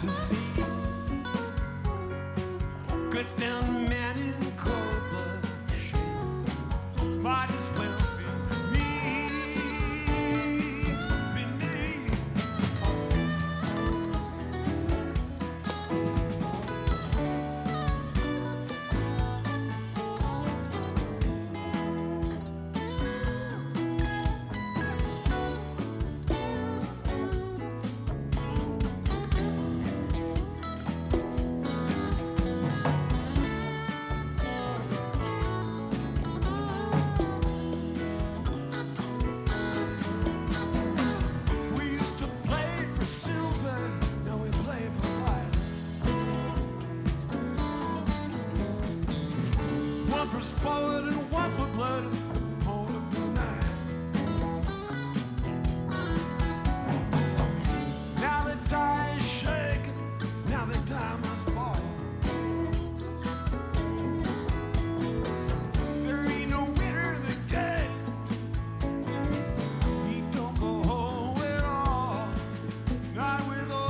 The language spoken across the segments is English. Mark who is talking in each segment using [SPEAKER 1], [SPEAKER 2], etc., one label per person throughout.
[SPEAKER 1] to see. Good down man in cold blood shame. Might as well be me. Beneath. We used to play for silver, now we play for white. One for sport and one for blood, hold up the night. Now the die is shaking, now the die must fall. There ain't no winner in the game. He don't go home with all, not with all.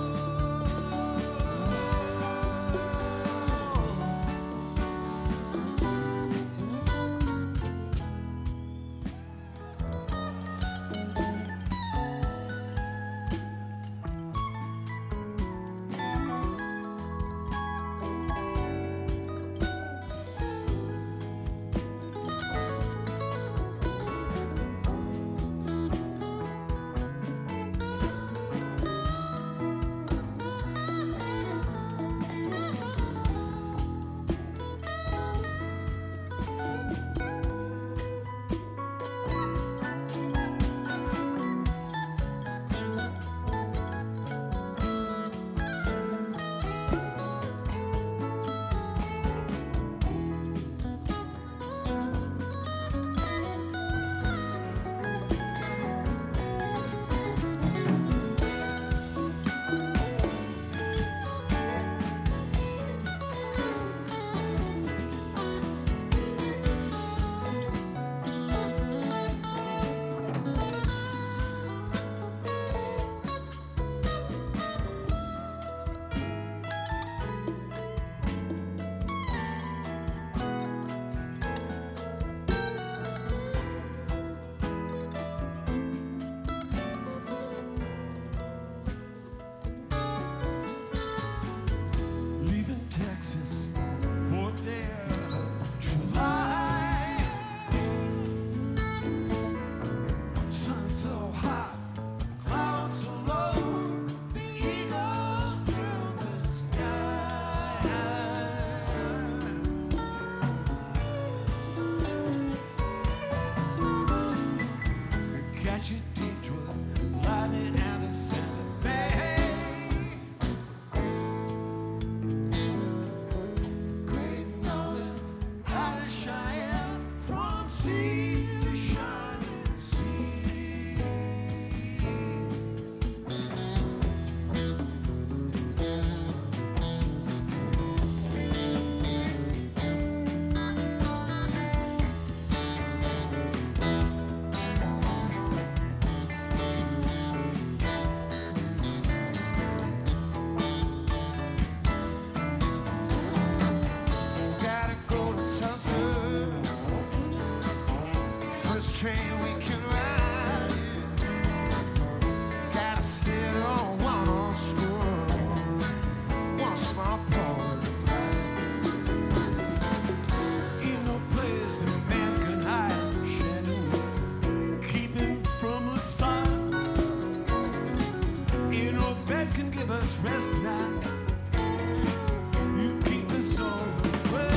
[SPEAKER 1] Leaving Texas for dear July. Sun so hot, clouds so low, the eagles fill the sky. Catch a Detroit lightning and the Santa Fe. Great Northern light is shining from sea to shining sea. Gotta go to Tulsa, first train we can ride. Gotta sit on one school, one small part of pride. Ain't no place that man can hide shadow, keep him from the sun. Ain't no bed can give us rest now. You keep us on the way.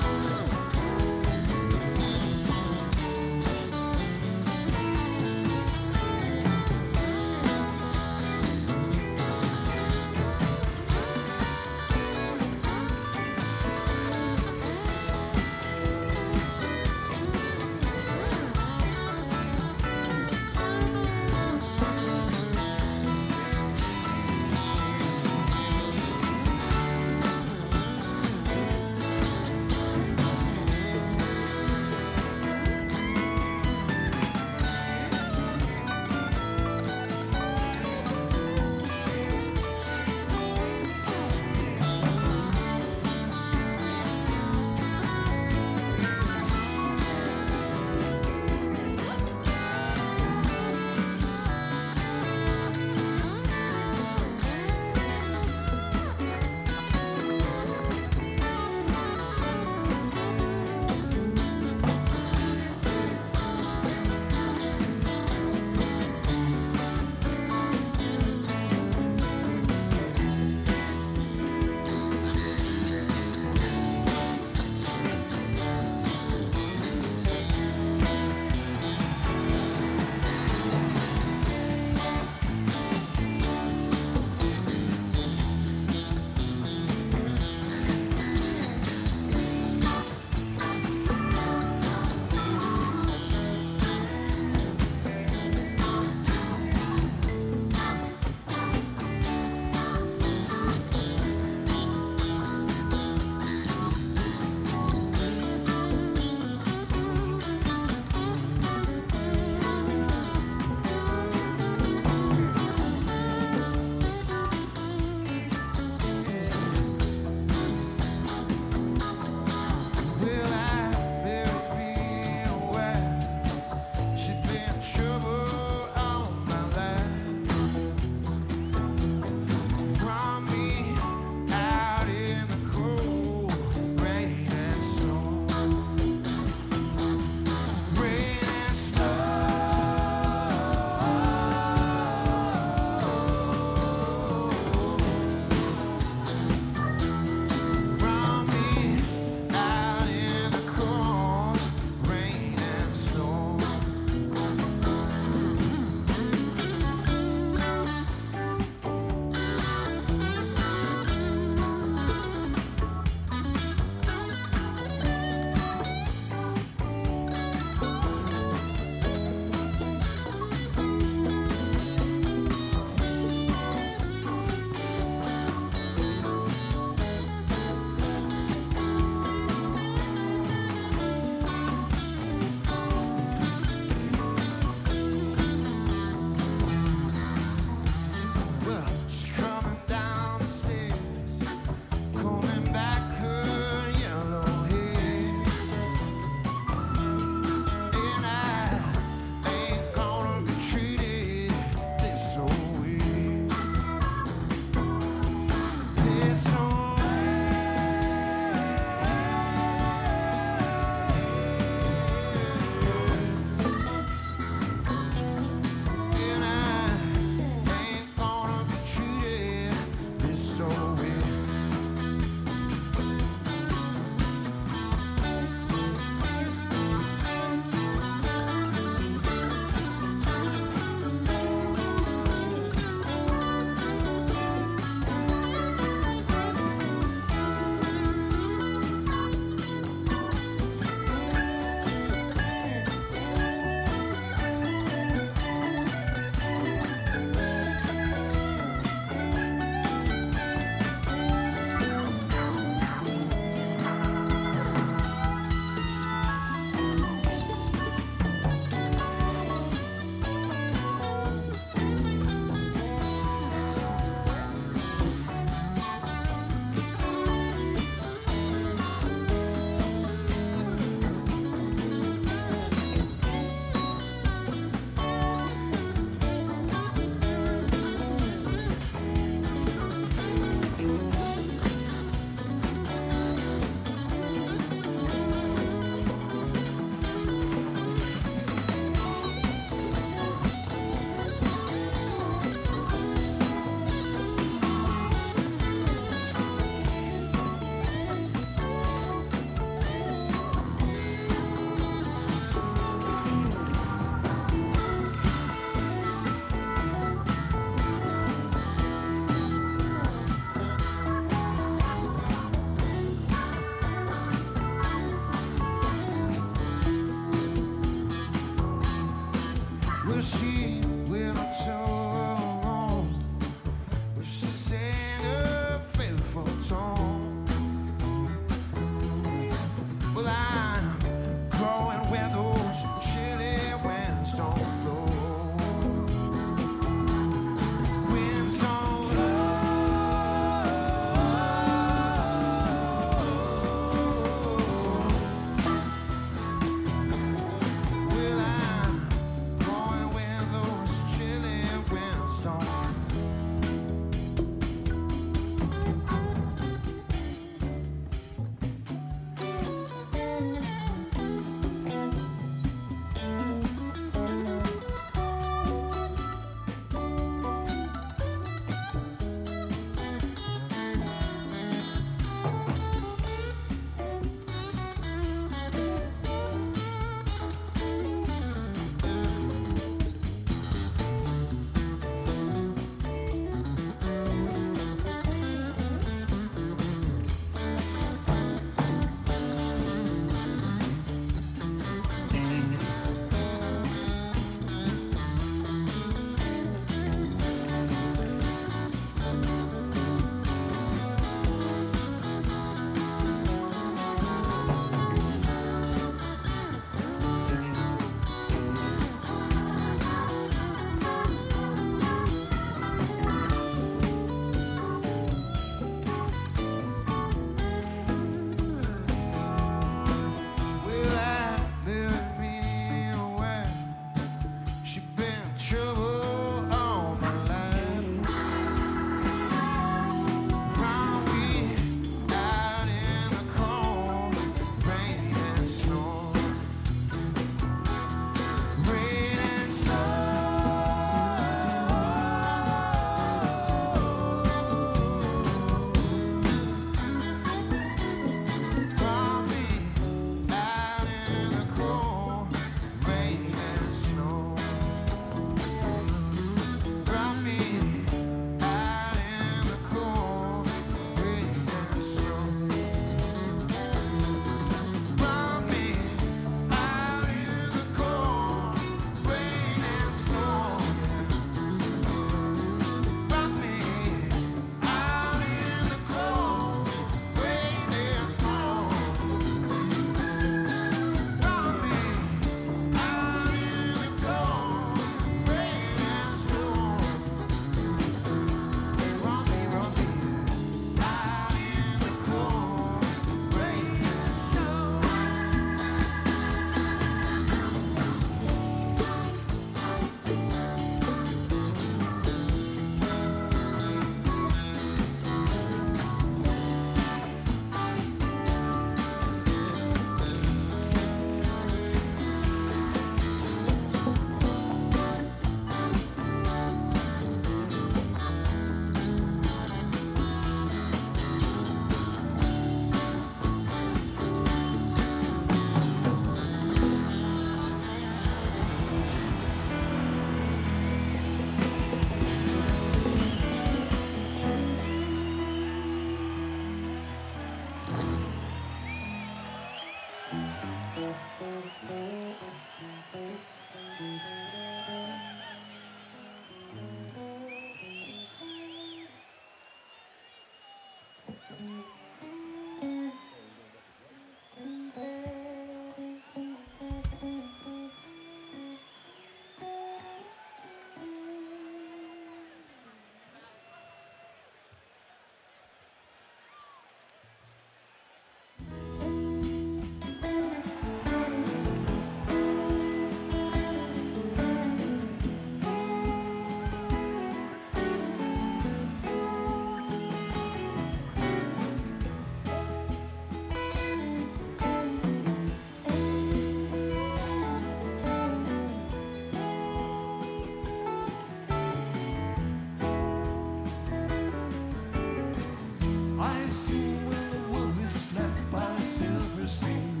[SPEAKER 1] I see when the wood is slapped by a silver stream,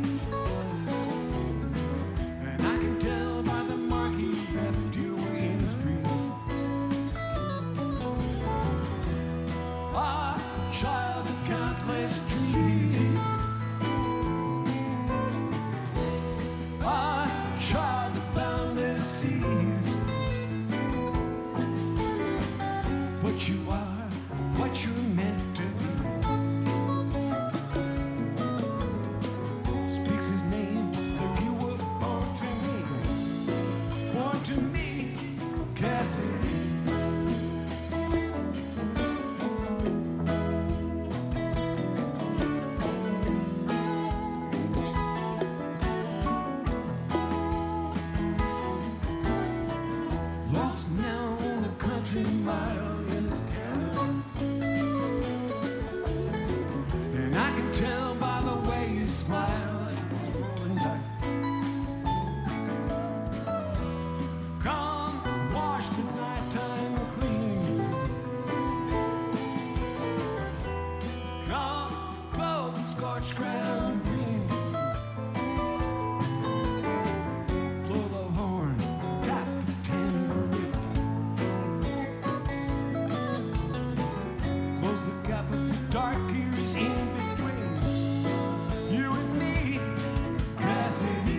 [SPEAKER 1] and I can tell by the mark he left you in his dream. Ah, child of countless trees. Ah, child of boundless seas. But you are what you're meant to be. Speaks his name, that you were born to me, Cassidy. Lost now on the country miles in his cabin, and I can tell by the way you smile at his rolling back. Come wash the nighttime clean. Come clothe the scorched ground green. Blow the horn, tap the tambourine. Close the gap of the dark years in between you and me, Cassidy.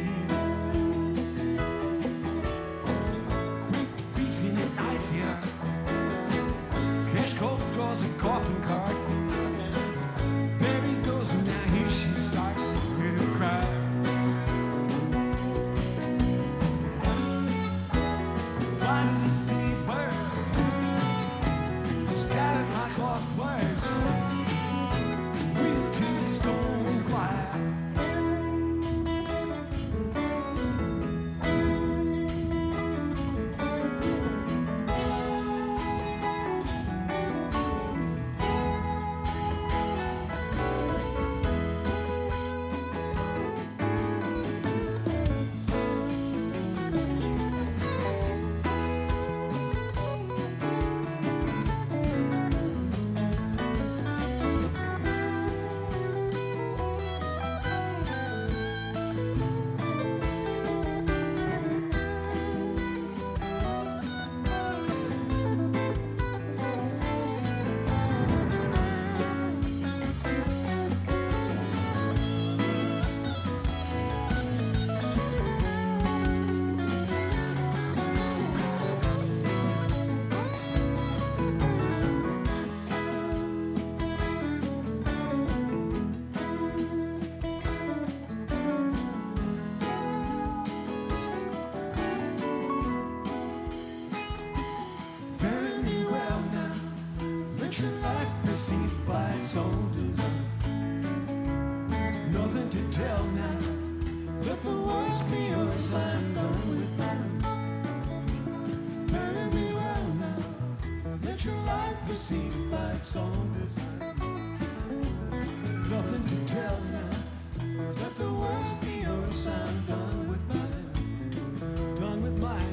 [SPEAKER 1] Quick beating and ice here. Cash cold draws a coffin cart. There he goes, and now here she starts with a cry. Fly to the city birds, scattered like lost words. Wheel to the stone choir. Fare thee well now, let your life proceed by its own design. Nothing to tell now, let the words be yours, I'm done with mine. Fare thee well now, let your life proceed by its own design. Nothing to tell now, let the words be yours, I'm done with mine. Done with mine.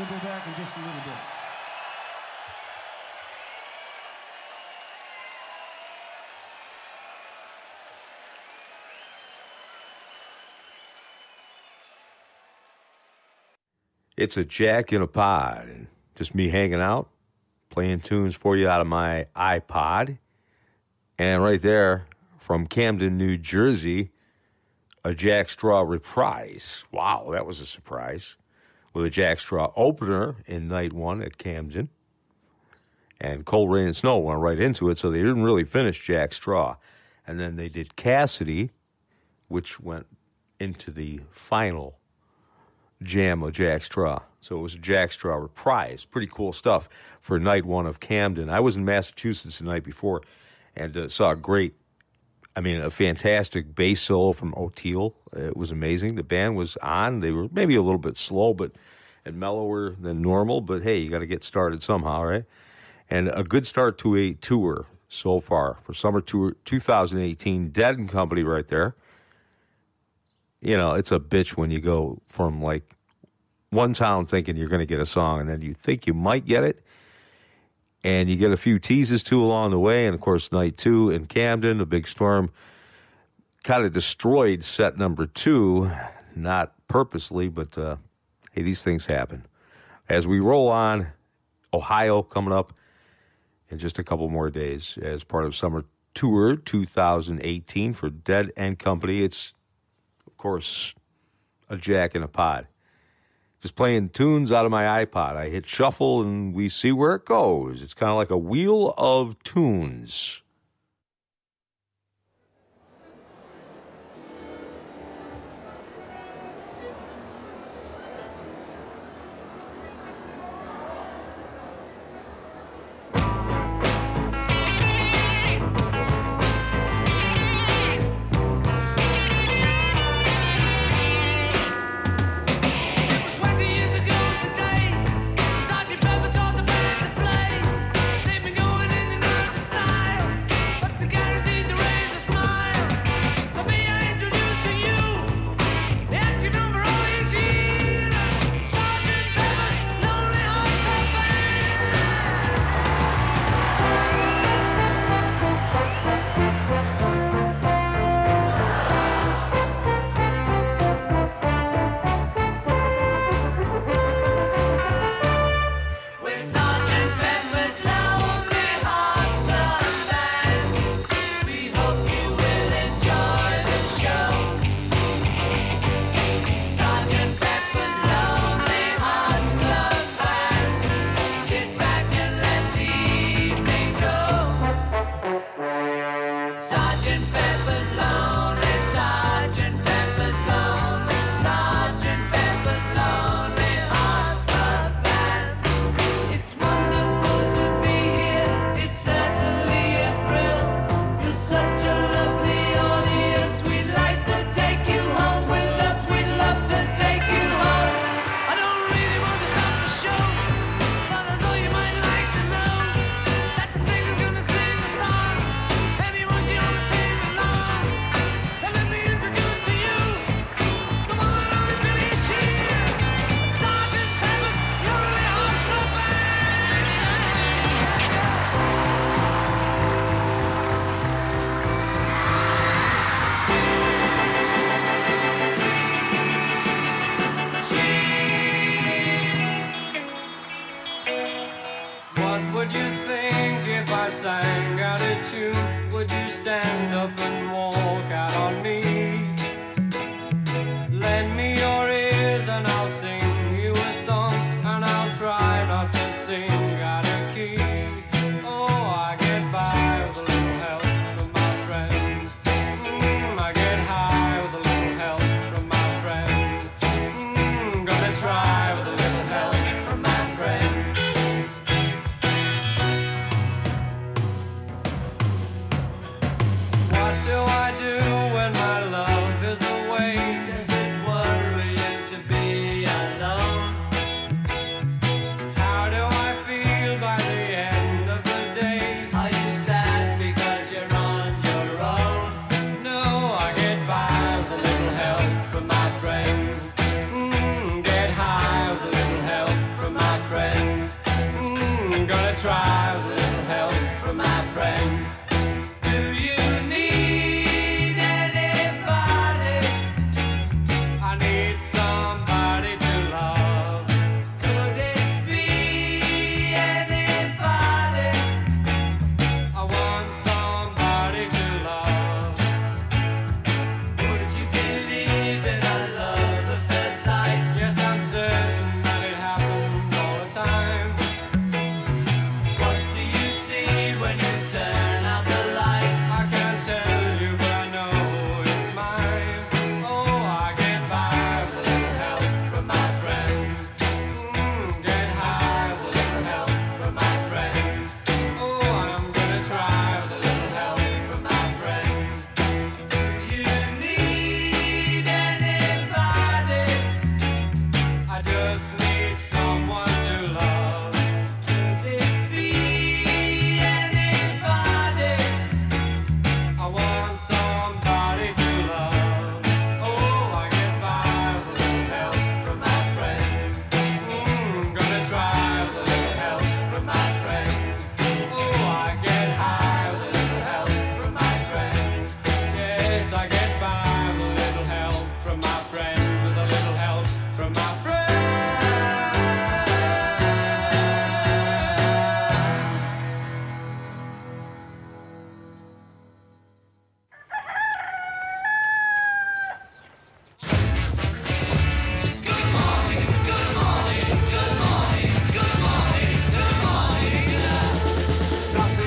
[SPEAKER 1] We'll be back in just a little bit.
[SPEAKER 2] It's a Jack in a Pod, and just me hanging out, playing tunes for you out of my iPod. And right there, from Camden, New Jersey, a Jack Straw reprise. Wow, that was a surprise. With a Jack Straw opener in night one at Camden. And Cold Rain and Snow went right into it, so they didn't really finish Jack Straw. And then they did Cassidy, which went into the final jam of Jack Straw. So it was a Jack Straw reprise. Pretty cool stuff for night one of Camden. I was in Massachusetts the night before and saw a fantastic bass solo from O'Teal. It was amazing. The band was on. They were maybe a little bit slow and mellower than normal, but hey, you got to get started somehow, right? And a good start to a tour so far for summer tour 2018. Dead and Company right there. You know, it's a bitch when you go from like one town thinking you're going to get a song and then you think you might get it and you get a few teases too along the way. And of course, night two in Camden, a big storm kind of destroyed set number 2, not purposely, but hey, these things happen. As we roll on, Ohio coming up in just a couple more days as part of summer tour 2018 for Dead and Company. It's of course, a Jack in a Pod. Just playing tunes out of my iPod. I hit shuffle and we see where it goes. It's kind of like a wheel of tunes.
[SPEAKER 3] What do I do when my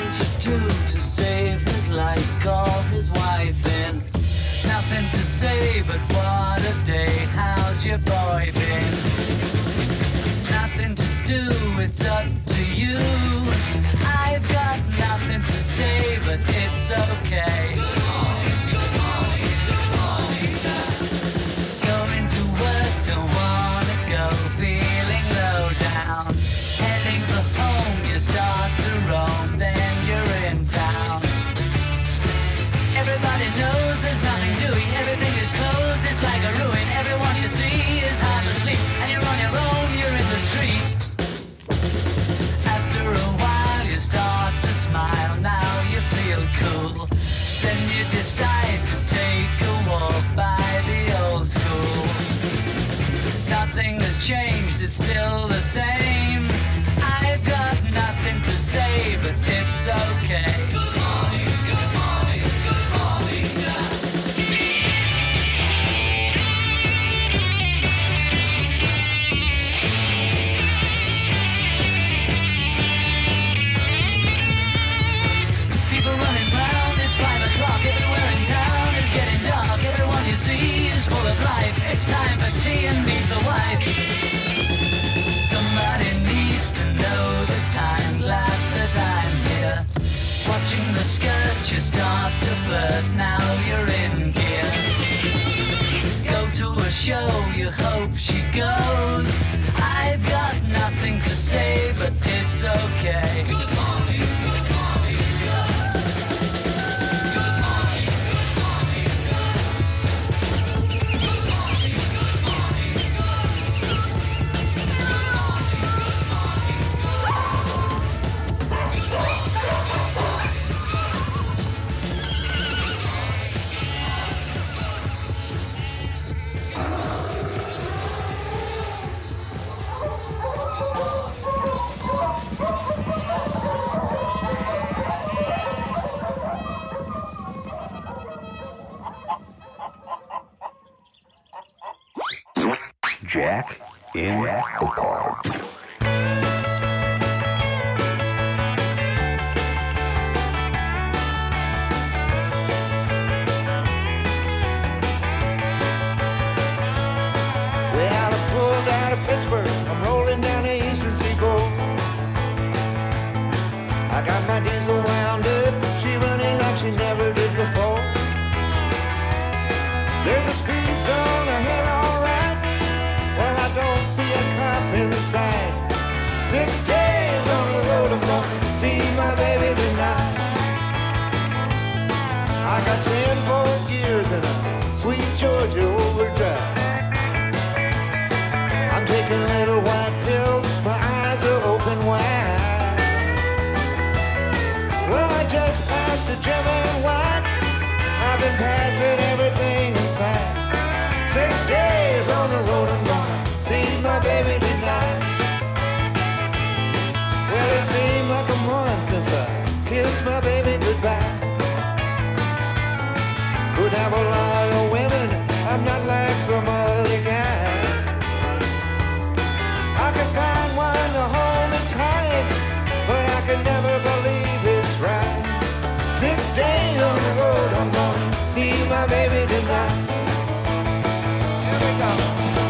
[SPEAKER 3] nothing to do to save his life. Called his wife in. Nothing to say, but what a day. How's your boy been? Nothing to do, it's up to you. I've got nothing to say, but it's okay. Good morning, going to work, don't wanna go, feeling low down. Heading for home, you start to roam, then you're in town. Everybody knows there's nothing doing, everything is closed, it's like a ruin. Everyone you see is half asleep, and you're on your own, you're in the street. After a while you start to smile, now you feel cool. Then you decide to take a walk by the old school. Nothing has changed, it's still the same. I've got nothing to say, but it's okay. Good morning, good morning, good morning. People running round, it's 5 o'clock. Everywhere in town is getting dark. Everyone you see is full of life. It's time for tea and meet the wife. Somebody needs to know the time. Glad that I'm here. Watching the skirt, you start to flirt. Now you're in gear. Go to a show, you hope she goes. I've got nothing to say, but it's okay. Good morning, good morning, good morning, good morning, good morning, good morning,
[SPEAKER 2] Jack in the Park.
[SPEAKER 4] Well, I pulled out of Pittsburgh, I'm rolling down the eastern seaboard. I got my diesel wound up, she running like she never did before. There's a speed zone ahead, all right. Well, I don't see a cop in sight. 6 days on the road, I'm gonna see my baby tonight. I got 10 4 gears and a sweet Georgia overdrive. I'm taking little white pills, my eyes are open wide. Well, I just passed a German white. I've been passing everything inside. 6 days on the road, I'm gonna see my baby tonight. Well, it seemed like a month since I kissed my baby goodbye. Could have a lot of women, I'm not like some other guy. I could find one to hold me tight, but I could never believe it's right. 6 days on the road, I'm gonna see my baby tonight. Here we go.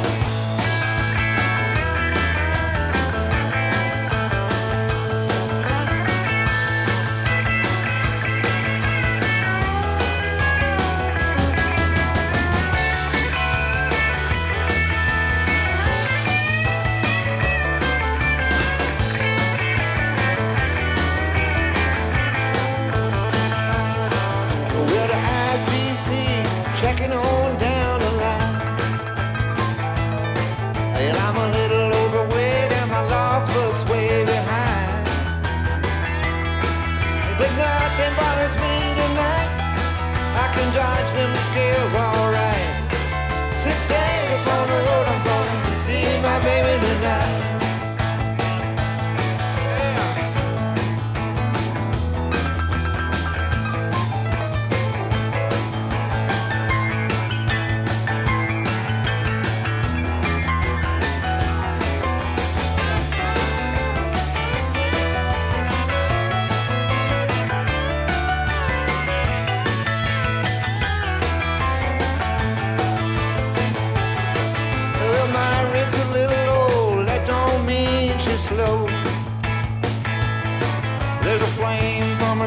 [SPEAKER 4] Checking on down the line. And I'm a little overweight and my logbook's way behind. But nothing bothers me tonight. I can dodge them scales alright. 6 days upon the road, I'm gonna see my baby tonight.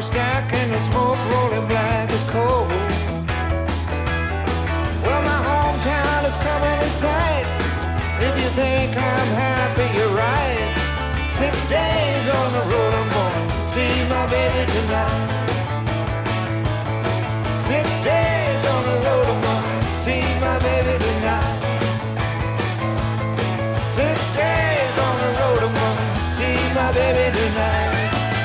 [SPEAKER 4] smokestack and the smoke rolling black as coal. Well, my hometown is coming in sight. If you think I'm happy, you're right. 6 days on the road, I'm gonna see my baby tonight. 6 days on the road, I'm gonna see my baby tonight. 6 days on the road, I'm gonna see my baby tonight.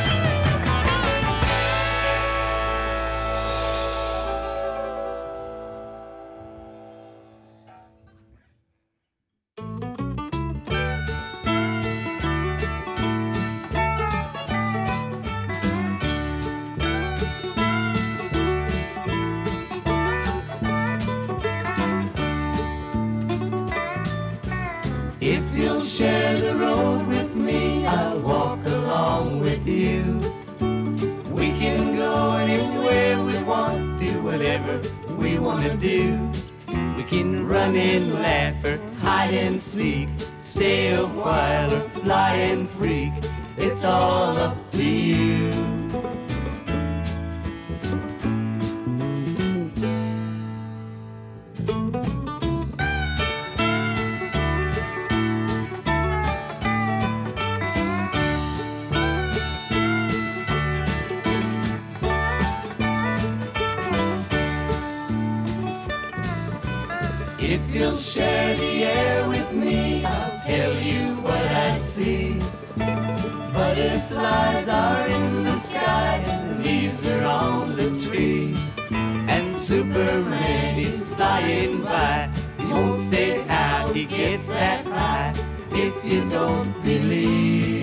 [SPEAKER 3] If you'll share the road with me, I'll walk along with you. We can go anywhere we want, do whatever we want to do. We can run and laugh or hide and seek, stay a while or fly and freak. It's all up to you. If you'll share the air with me, I'll tell you what I see. Butterflies are in the sky and the leaves are on the tree. And Superman is flying by. He won't say how he gets that high if you don't believe.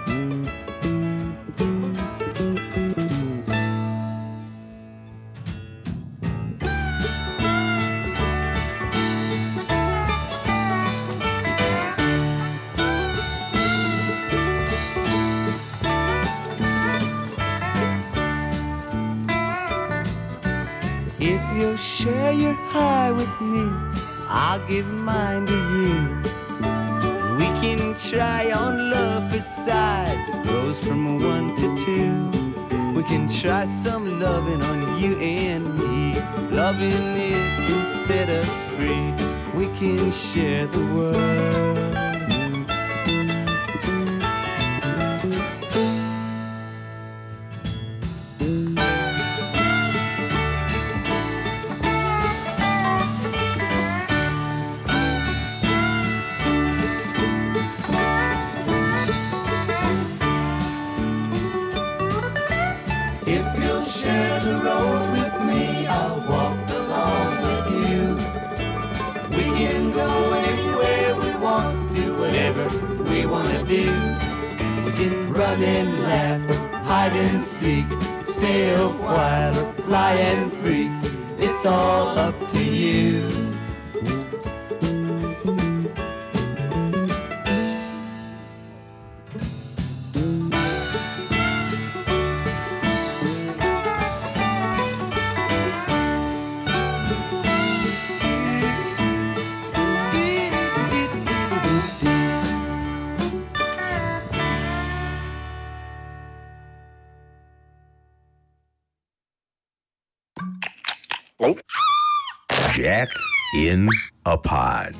[SPEAKER 3] If you'll share your high with me, I'll give mine to you. And we can try on love for size. It grows from 1 to 2. We can try some loving on you and me. Loving it can set us free. We can share the world. If you'll share the road with me, I'll walk along with you. We can go anywhere we want, do whatever we want to do. We can run and laugh or hide and seek, stay a while or fly and freak. It's all up to you.
[SPEAKER 2] Jack in a Pod.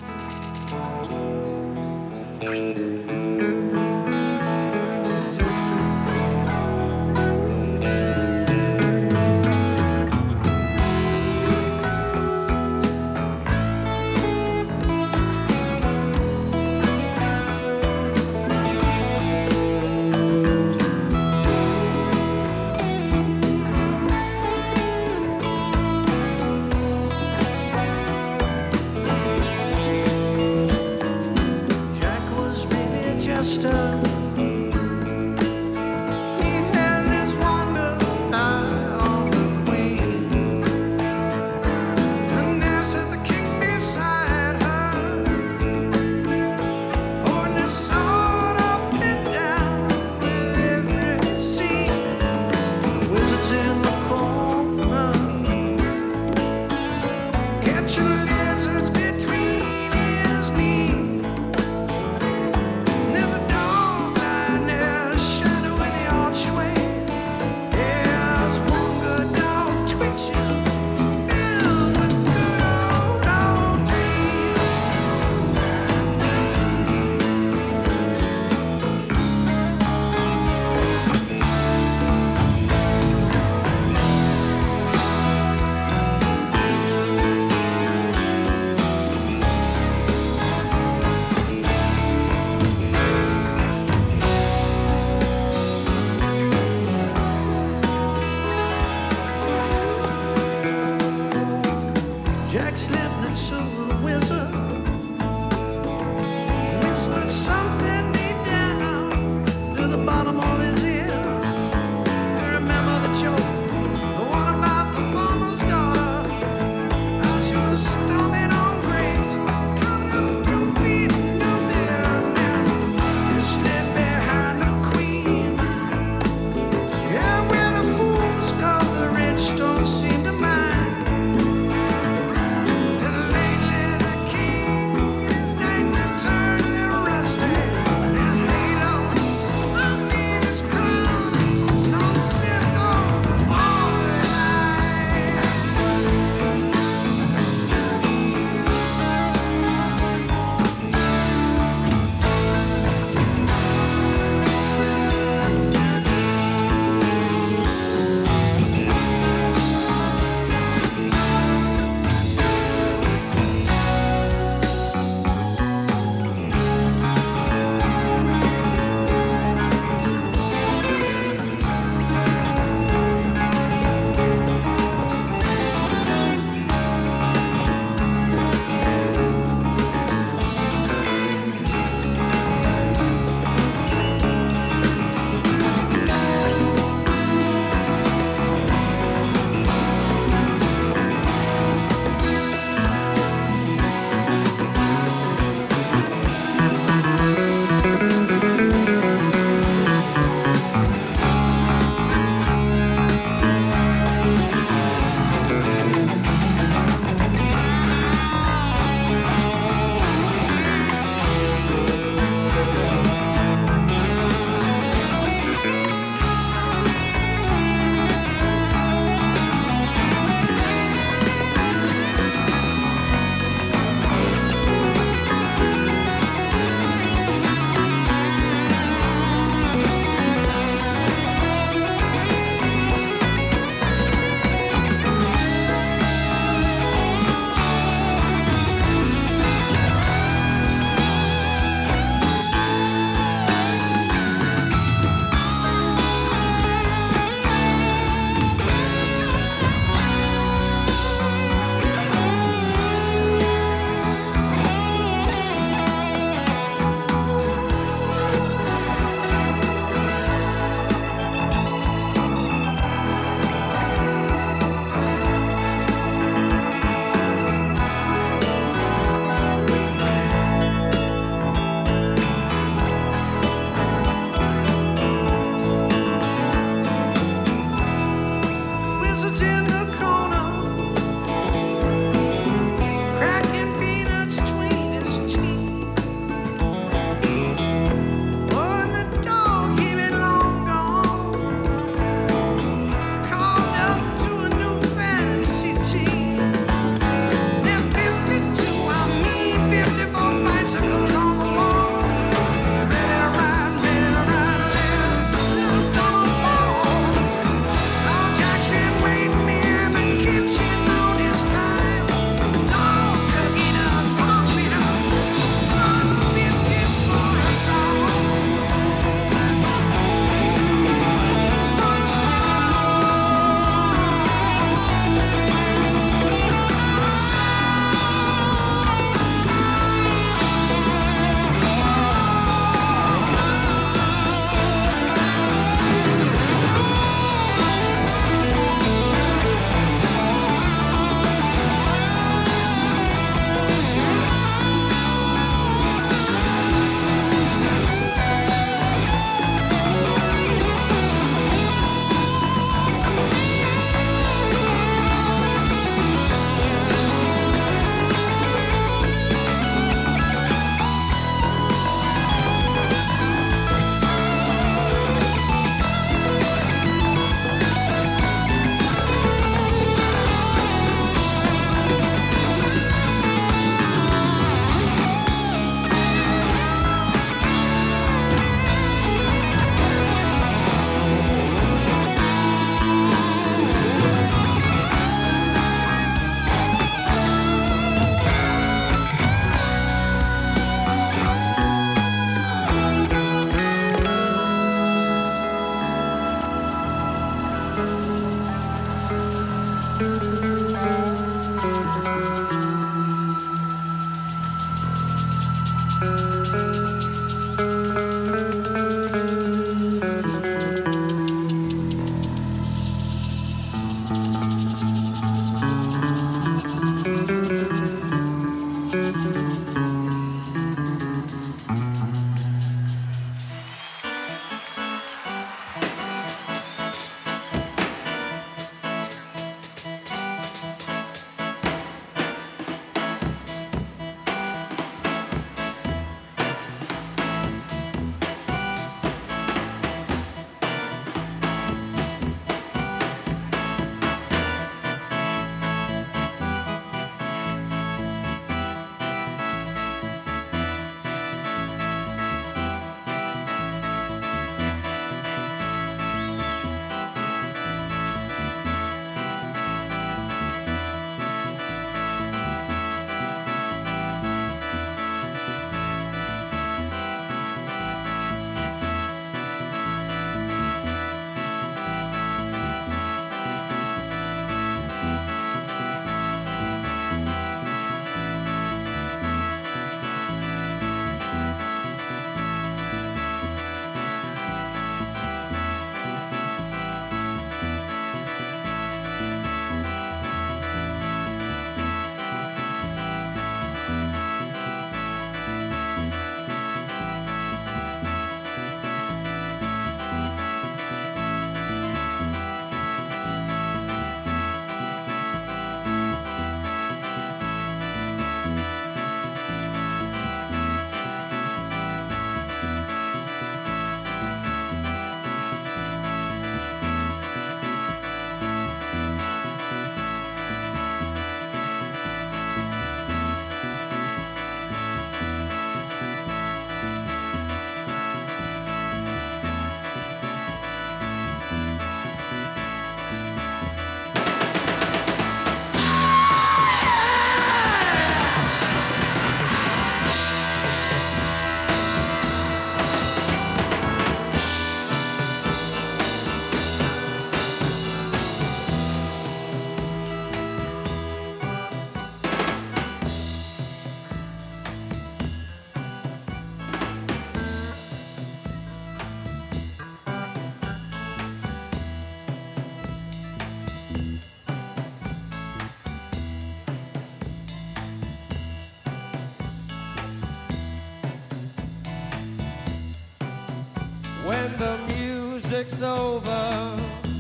[SPEAKER 4] when the music's over.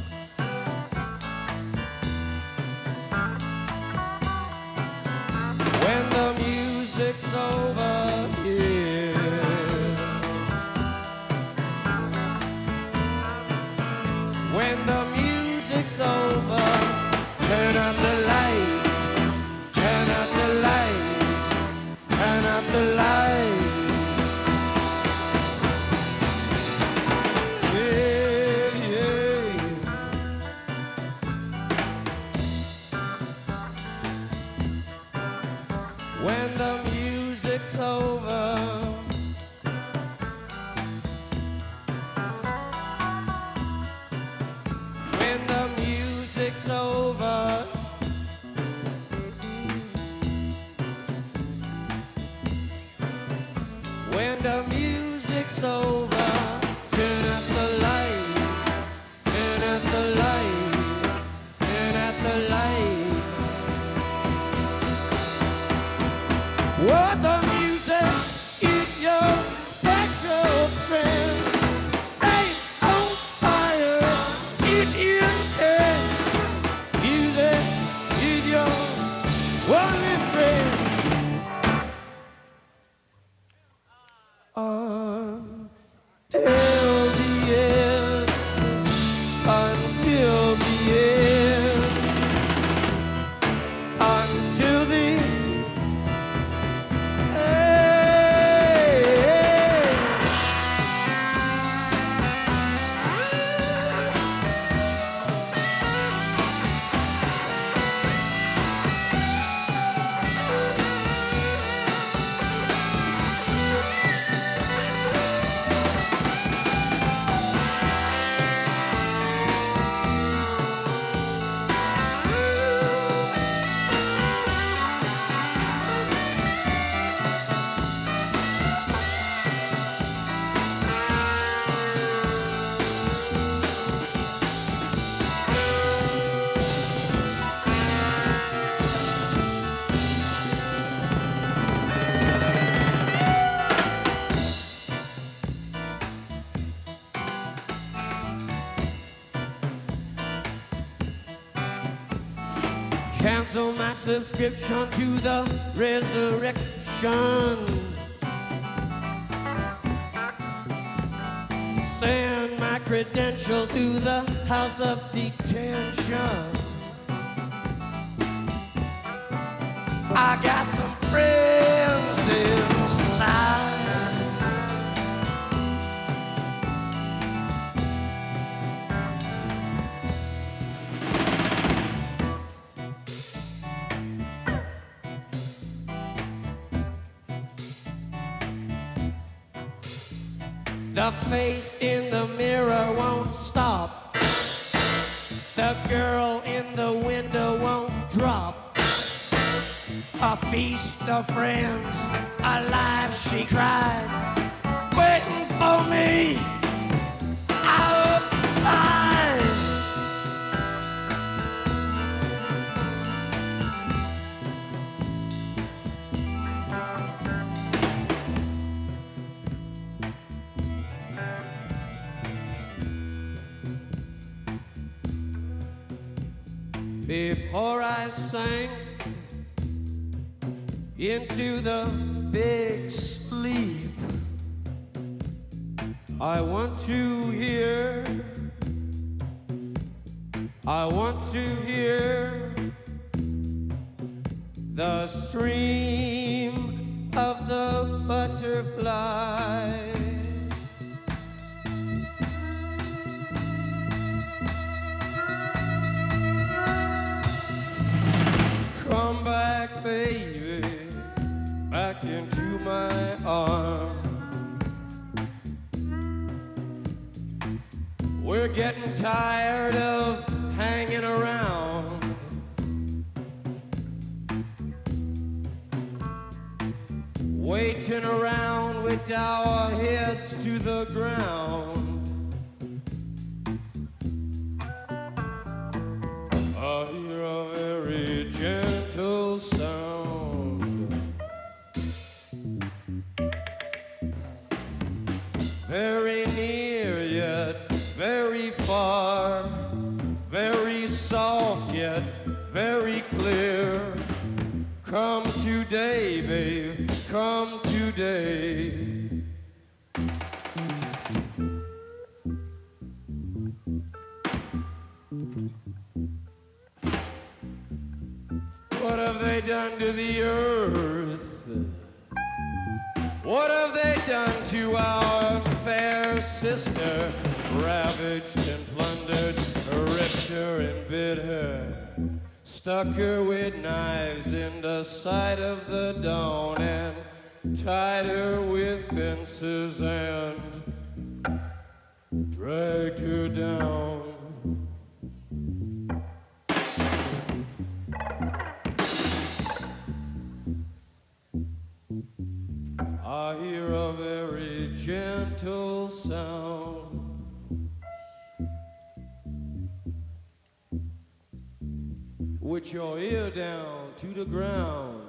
[SPEAKER 4] When the music's over, yeah. When the music's over, turn out the light, turn out the light, turn out the light. When the music's over, when the music's over, when the music's over, turn out the light, turn out the light, turn out the light. What the music
[SPEAKER 1] Cancel my subscription to the resurrection. Send my credentials to the house of detention. I got some friends inside. The face in the mirror won't stop. The girl in the window won't drop. A feast of friends, alive she cried, waiting for me outside. Before I sank into the big sleep, I want to hear the scream of the butterfly. Come back, baby, back into my arms. We're getting tired of hanging around. Waiting around with our heads to the ground. I hear a very gentle sound, very near yet very far, very soft yet very clear. Come today, babe, come today. What have they done to the earth? What have they done to our fair sister? Ravaged and plundered, ripped her and bit her, stuck her with knives in the side of the dawn, and tied her with fences and dragged her down. I hear a very gentle sound, with your ear down to the ground.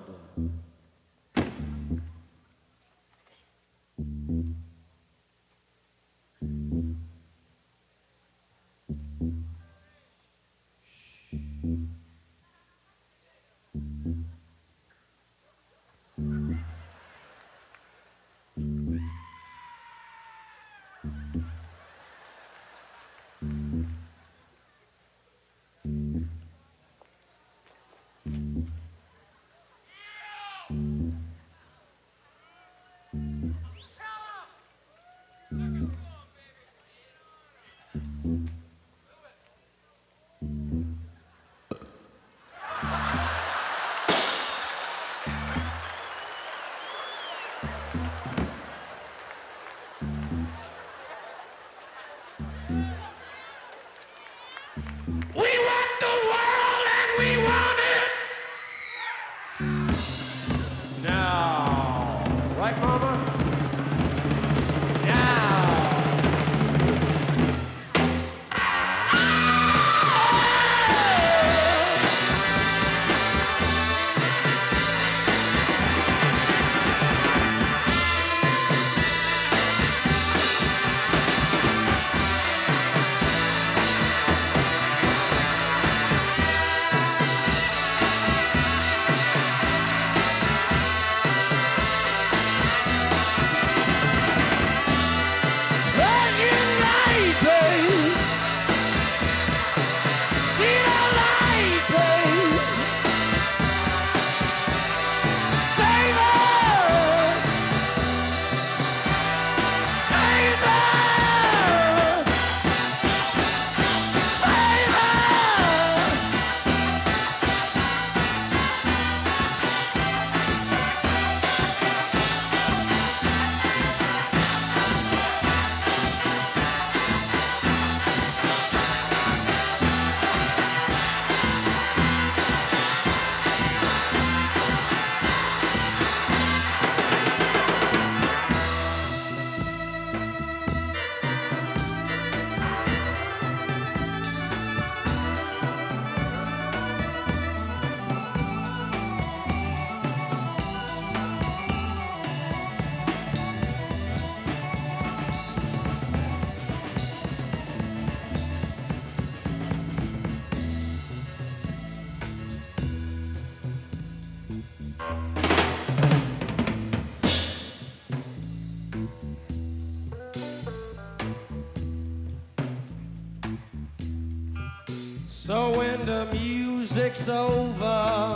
[SPEAKER 1] So when the music's over,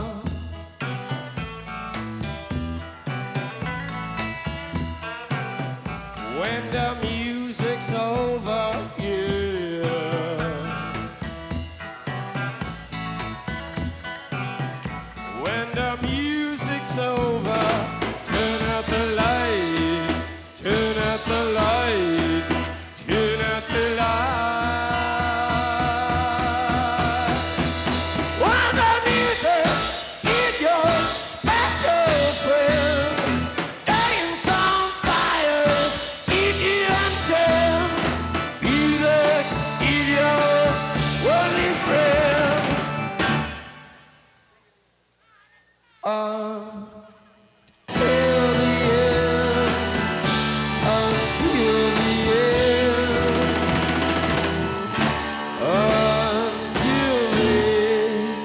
[SPEAKER 1] when the music's over, yeah. When the music's over, turn out the light, turn out the light, turn out the light. While the music is your special friend, dance on fires, eat you and dance. Music is your only friend. Until the end, until the end, until the end.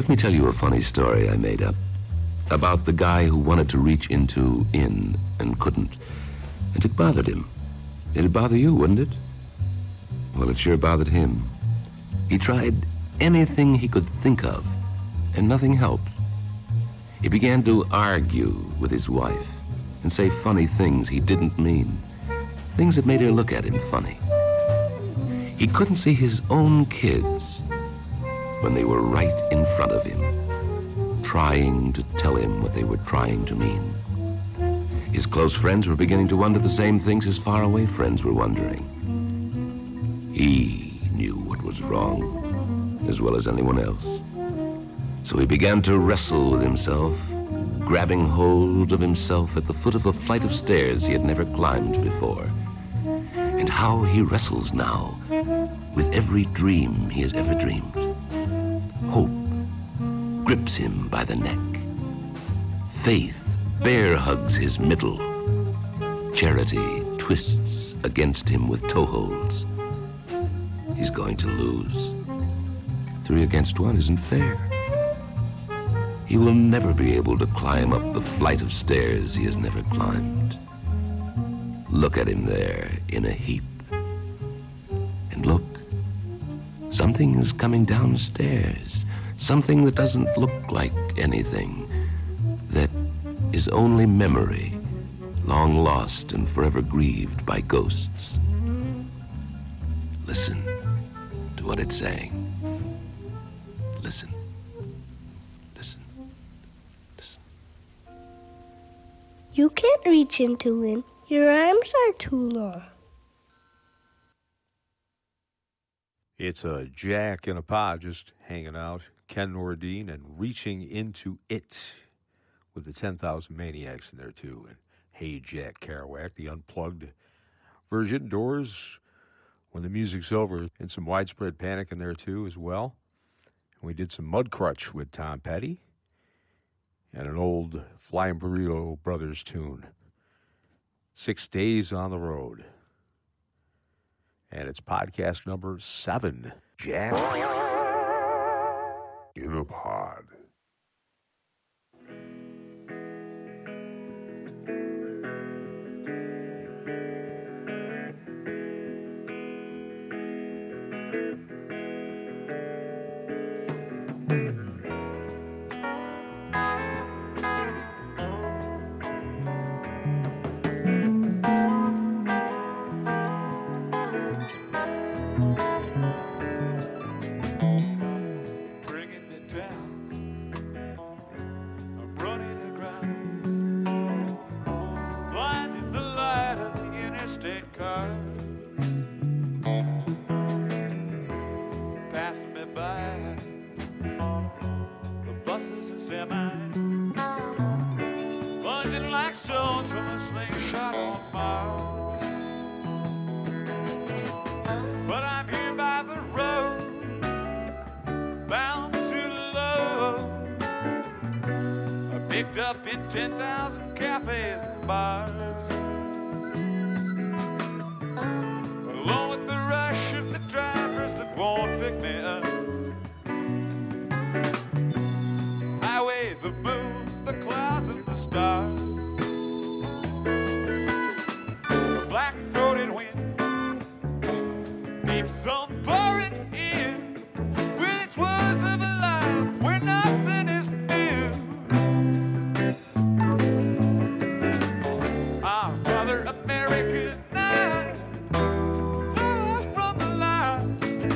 [SPEAKER 5] Let me tell you a funny story I made up about the guy who wanted to reach into in and couldn't. And it bothered him. It'd bother you, wouldn't it? Well, it sure bothered him. He tried anything he could think of, and nothing helped. He began to argue with his wife and say funny things he didn't mean, things that made her look at him funny. He couldn't see his own kids when they were right in front of him, trying to tell him what they were trying to mean. His close friends were beginning to wonder the same things his faraway friends were wondering. He knew what was wrong as well as anyone else. So he began to wrestle with himself, grabbing hold of himself at the foot of a flight of stairs he had never climbed before. And how he wrestles now with every dream he has ever dreamed. Hope grips him by the neck. Faith bear hugs his middle. Charity twists against him with toeholds. He's going to lose. 3 against 1 isn't fair. He will never be able to climb up the flight of stairs he has never climbed. Look at him there in a heap. And look, something is coming downstairs. Something that doesn't look like anything. That is only memory, long lost and forever grieved by ghosts. Listen to what it's saying. Listen. Listen. Listen.
[SPEAKER 6] You can't reach into him. Your arms are too long.
[SPEAKER 2] It's a Jack in a Pod just hanging out. Ken Nordine and Reaching Into It with the 10,000 Maniacs in there too. And Hey Jack Kerouac, the unplugged version. Doors, When the Music's Over, and some Widespread Panic in there too as well. And we did some Mudcrutch with Tom Petty and an old Flying Burrito Brothers tune. 6 Days on the Road. And it's podcast number 7. Jack
[SPEAKER 7] in a Pod.
[SPEAKER 8] Up in 10,000 cafes and bars, along with the rush of the drivers that won't pick me up. Highway, the moon, the clouds, and the stars. The black-throated wind keeps on pouring in with its words of a life where nothing is new. America night, lost from the light.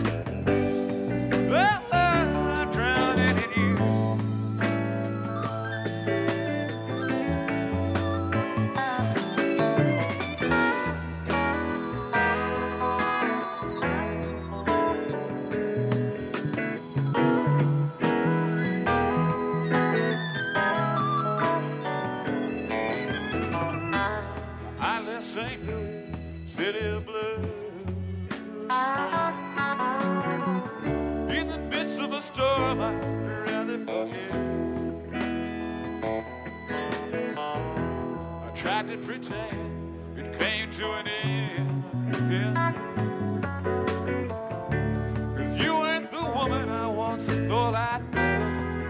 [SPEAKER 8] Well, I'm drowning in you. St. Louis, city of blues. In the midst of a storm, I'd rather forget. I tried to pretend it came to an end. Yeah. 'Cause you ain't the woman I once thought I'd be.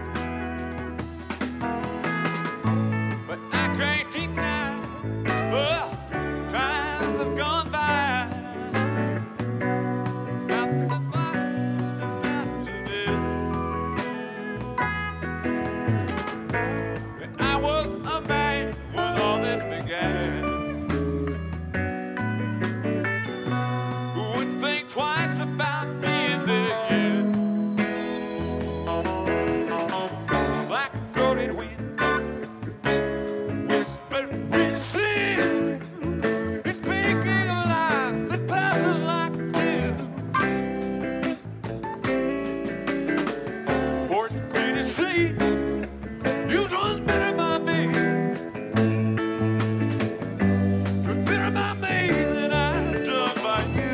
[SPEAKER 8] have gone by. Nothing but today. I was a man when all this began. Who wouldn't think twice about being there again? Black-throated wind whispered in sin. It's speaking a lie that passes like a wind. Forced me to see you done better by me. Done better by me than I've done by you.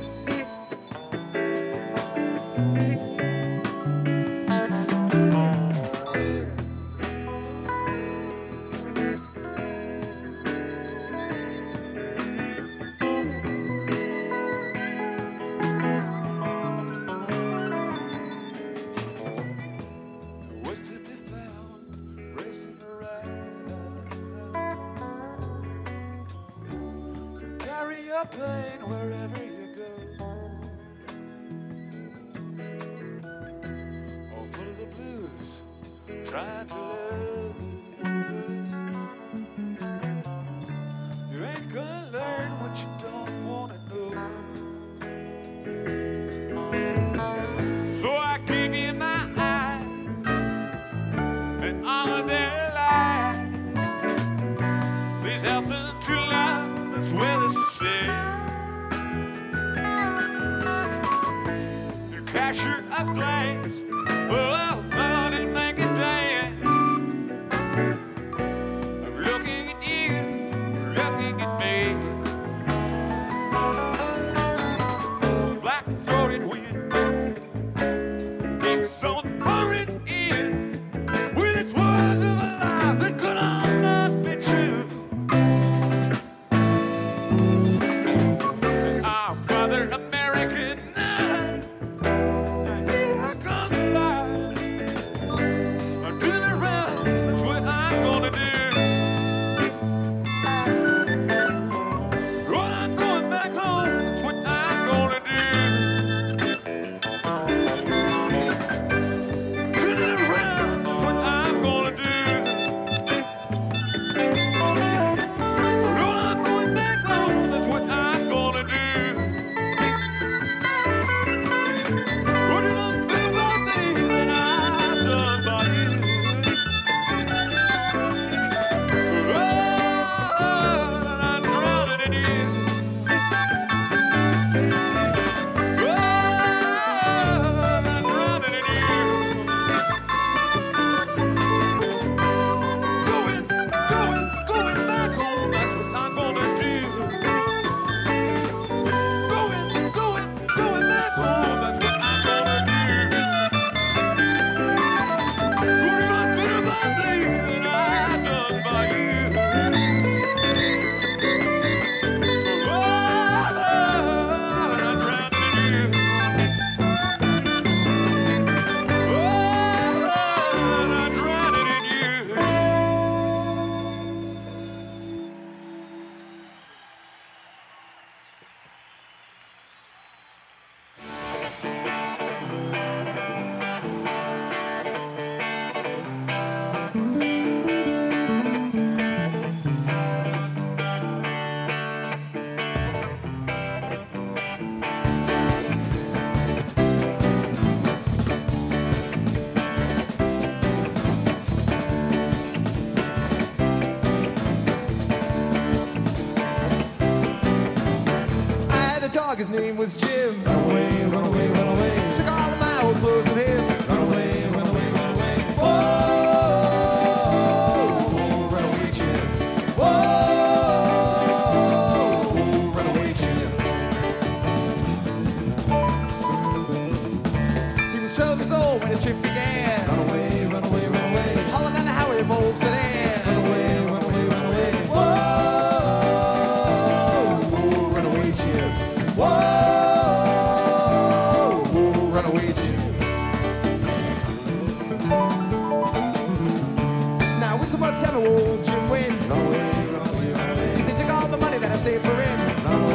[SPEAKER 8] Was to be found racing around. Carry your pain wherever you go. All full of the blues, trying to lose. You ain't gonna learn what you don't wanna know. So I gave you my eyes and all of their lies. Please help them to love as well as to say. You capture a glance, well, Lord, and make it dance. I'm looking at you, looking at me. Black-throated wind keeps on pouring in with its words of a lie that could almost be true. Our brother American night, here I come alive. I'm turning around, that's what I'm gonna do. Well, I'm going back home, that's what I'm gonna do. Turning around, that's what I'm gonna do. No, I'm going back home, that's what I'm gonna do. What did I think about things that I've done by you? Oh, I'm drowning in you. Oh, I'm drowning in you. Going back home, that's what I'm gonna do. Going back home, that's what I'm gonna do. What am I better by things than I've done by you? Oh, I'm drowning in you. Oh, I'm drowning in you.
[SPEAKER 4] I had a dog, his name was Jim. Run away, run away, run away. Took all of my old clothes with him. Run away, run away, run away. Whoa, run away, Jim. Whoa, run away, Jim. He was 12 years old when his trip began. Run away, run away, run away. Hauling down the highway of old sedan. Run away, run away, run away. Whoa, run away, Jim. Whoa, run away, Jim. Now what's about 7 old Jim win? Run away, run away, run away. 'Cause they took all the money that I saved for him. Run away.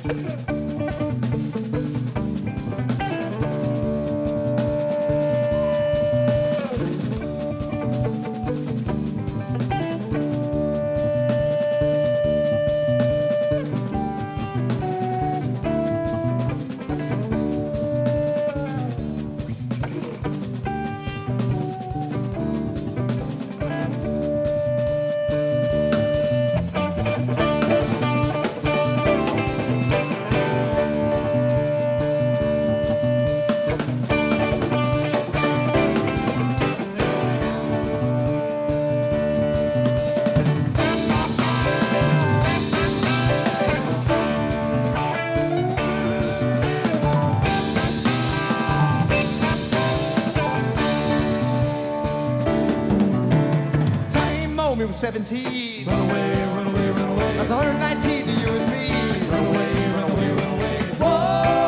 [SPEAKER 7] Time was 17. Run away, run away, run away. That's 119 to you and me. Run away, run away, run away. Whoa,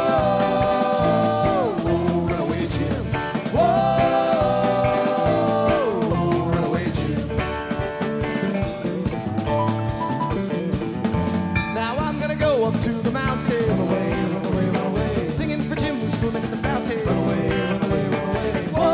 [SPEAKER 7] whoa, run away, Jim. Whoa, run away, Jim. Now I'm gonna go up to the mountain. Run away, run away, run away. Singing for Jim who's swimming in the fountain. Run away, run away, run away. Whoa.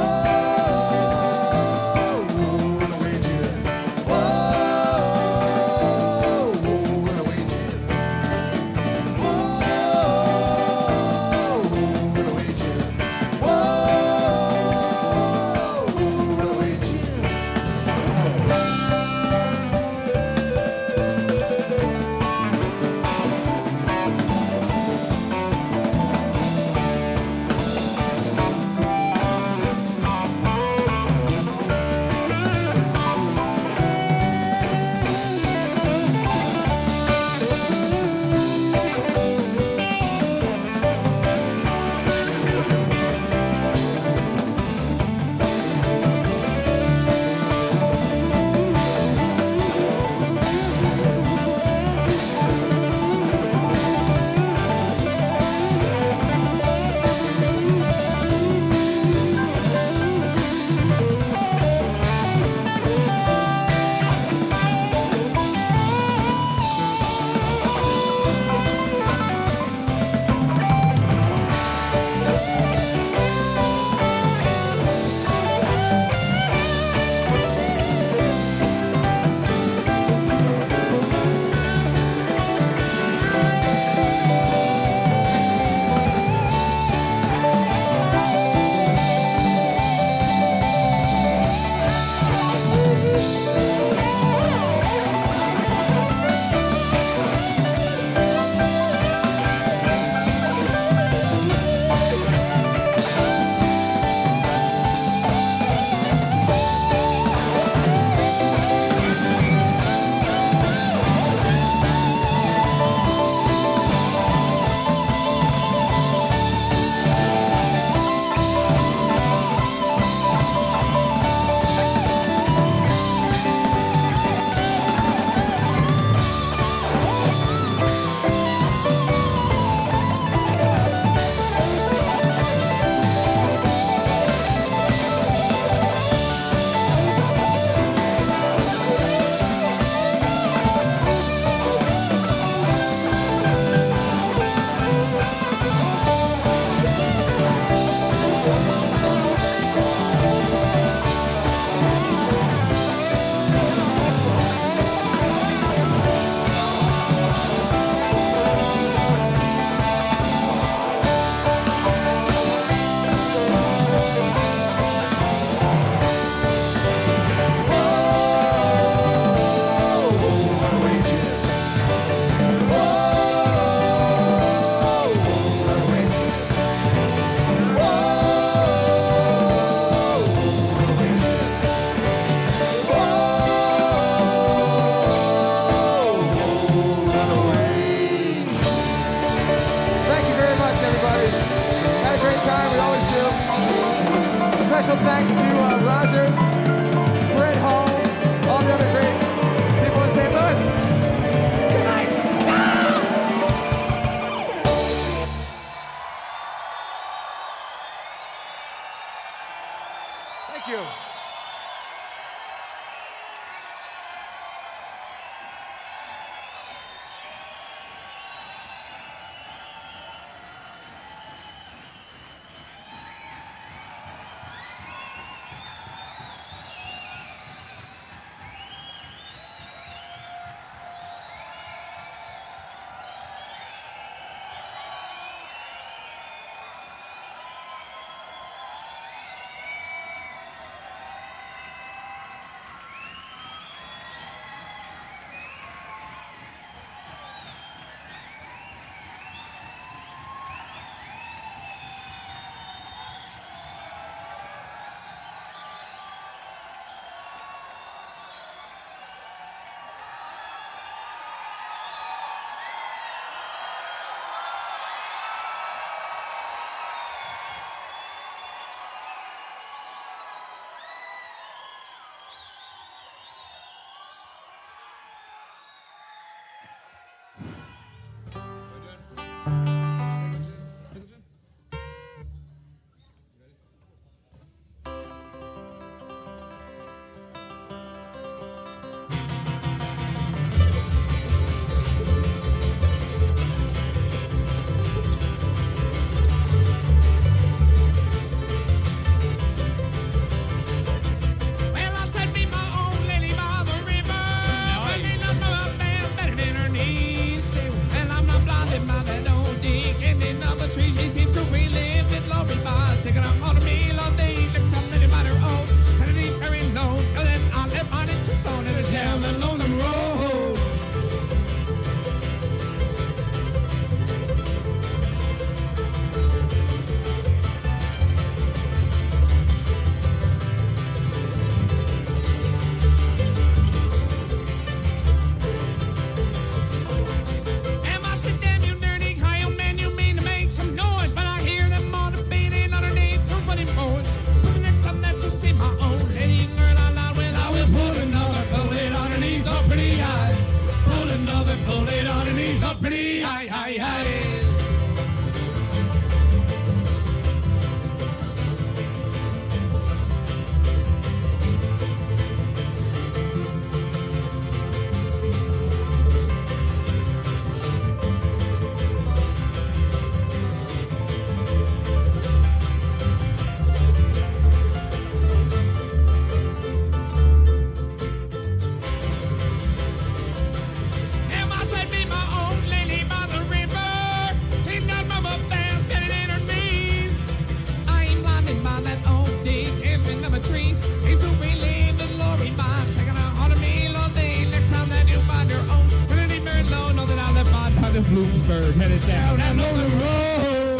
[SPEAKER 1] Blackbird headed down that lonely road.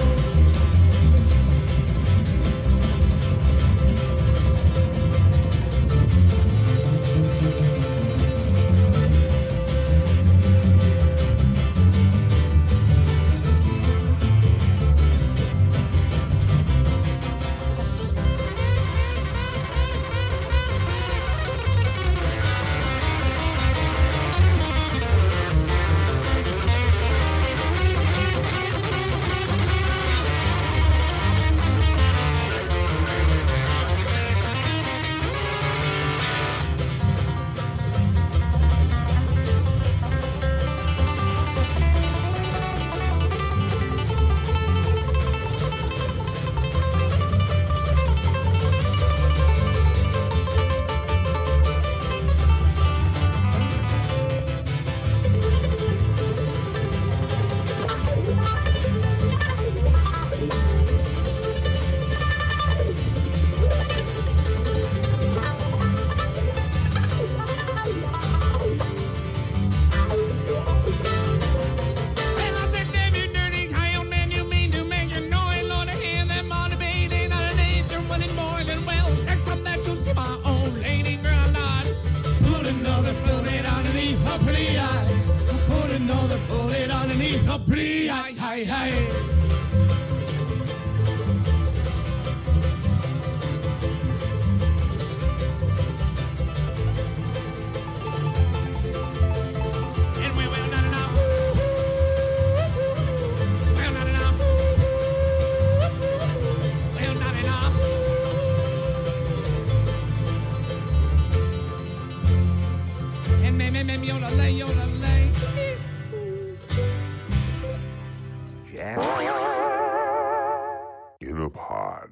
[SPEAKER 9] In a pod.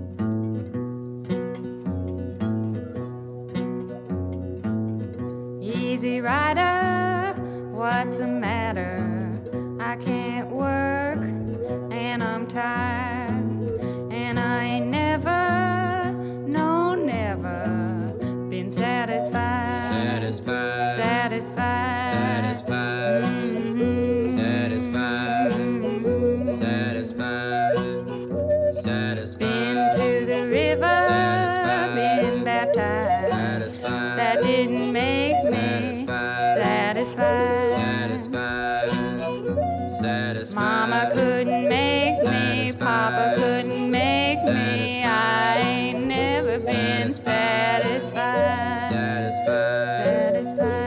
[SPEAKER 10] Easy rider, what's the matter? I can't work and I'm tired, and I ain't never, no never been satisfied. Satisfied. Satisfied. Satisfied. Mm-hmm. Satisfied. Mm-hmm. Satisfied. Satisfied. Been to the river, satisfied. Been baptized, satisfied. That didn't make me satisfied. Satisfied. Satisfied. Mama couldn't make me, Papa couldn't make me. I ain't never been satisfied. Satisfied.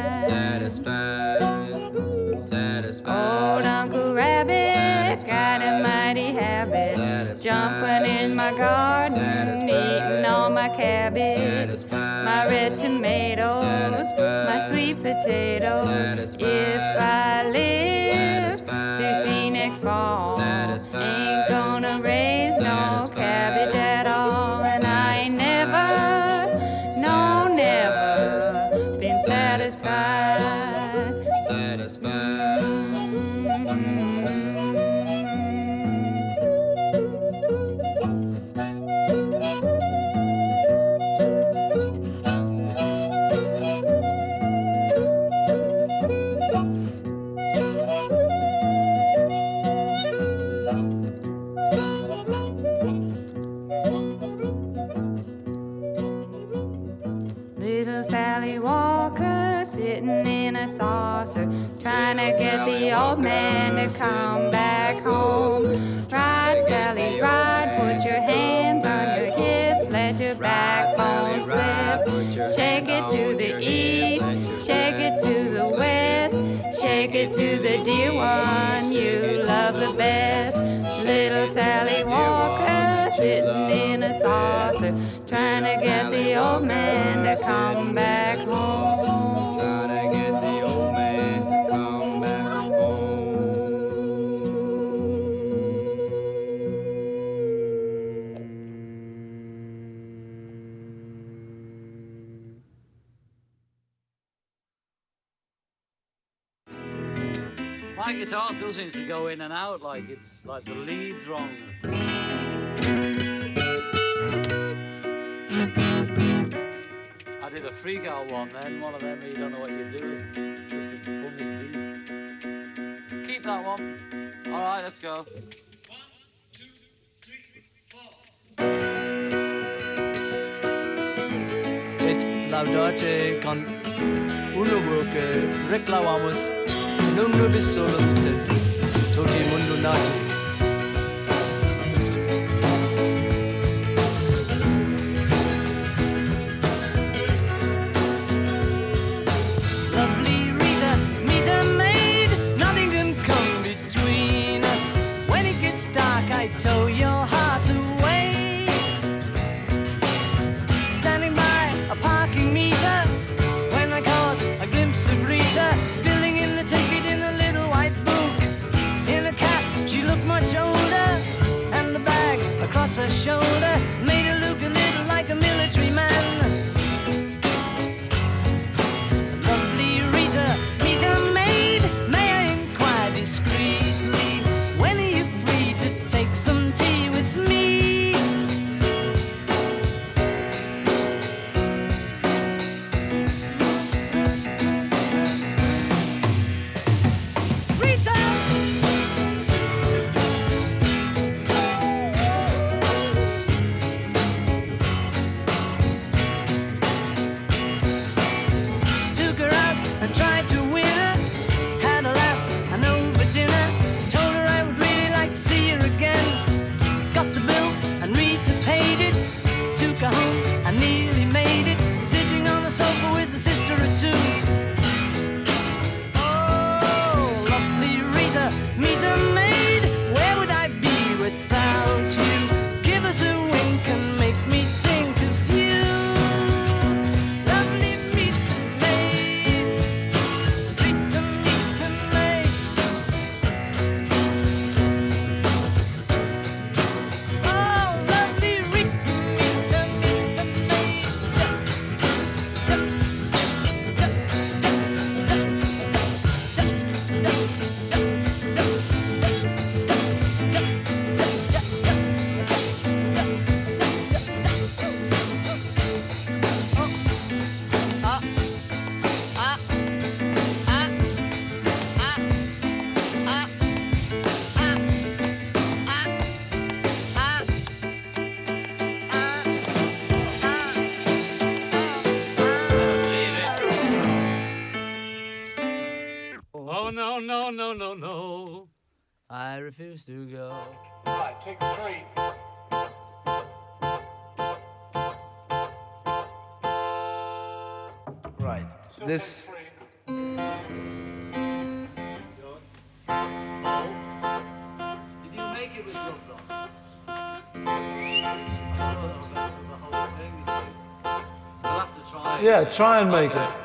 [SPEAKER 10] Satisfied. Satisfied. Old Uncle Rabbit got a mighty habit, jumping in my garden, eating all my cabbage, my red tomatoes, my sweet potatoes. If I live to see next fall, ain't gonna raise no cabbage at all. And I ain't never, no never been satisfied. Satisfied. Little Sally Walker sitting in a saucer, trying to get the old man to come back home. Ride, Sally, ride, put your hands on your hips, let your backbone slip. Shake it to the east, shake it to the west, shake it to the dear one you love the best. Little Sally Walker sitting in a saucer, trying to get the old man to come back home. Trying to get the old man to come back home.
[SPEAKER 11] My guitar still seems to go in and out, like it's like the lead's wrong. I did a freak out one then, one of them you don't know what you do. Just a funny piece. Keep that one. All right, let's go.
[SPEAKER 12] Et laudate con unubuke reclamamus num nubis solum sed toti mundo nati.
[SPEAKER 3] Lovely Rita, meet a maid. Nothing can come between us. When it gets dark, I tow your heart away. Standing by a parking meter, when I caught a glimpse of Rita, filling in the ticket in a little white book. In a cap, she looked much older, and the bag across her shoulder made her look a little like a military man. Lovely Rita, meet a maid. May I inquire discreetly, when are you free to take some tea with me? Rita! Took her out and tried to win her. Had a laugh and over dinner. Told her I would really like to see her again. Got the bill and Rita paid it. Took her home and nearly made it. Sitting on the sofa with a sister or two. Oh, lovely Rita, meet a maid. Where would I be without you? Give us a wink and make me think of you. Lovely Rita maid. Rita, meet a maid. Oh, lovely Rita, meet a maid.
[SPEAKER 11] Oh, no, no, no, no, no. I refuse to go.
[SPEAKER 7] Right, take 3.
[SPEAKER 12] Right. This
[SPEAKER 11] Did you make it with your drum? I don't know about the whole thing, you see. We'll have to try it.
[SPEAKER 12] yeah, try and make it.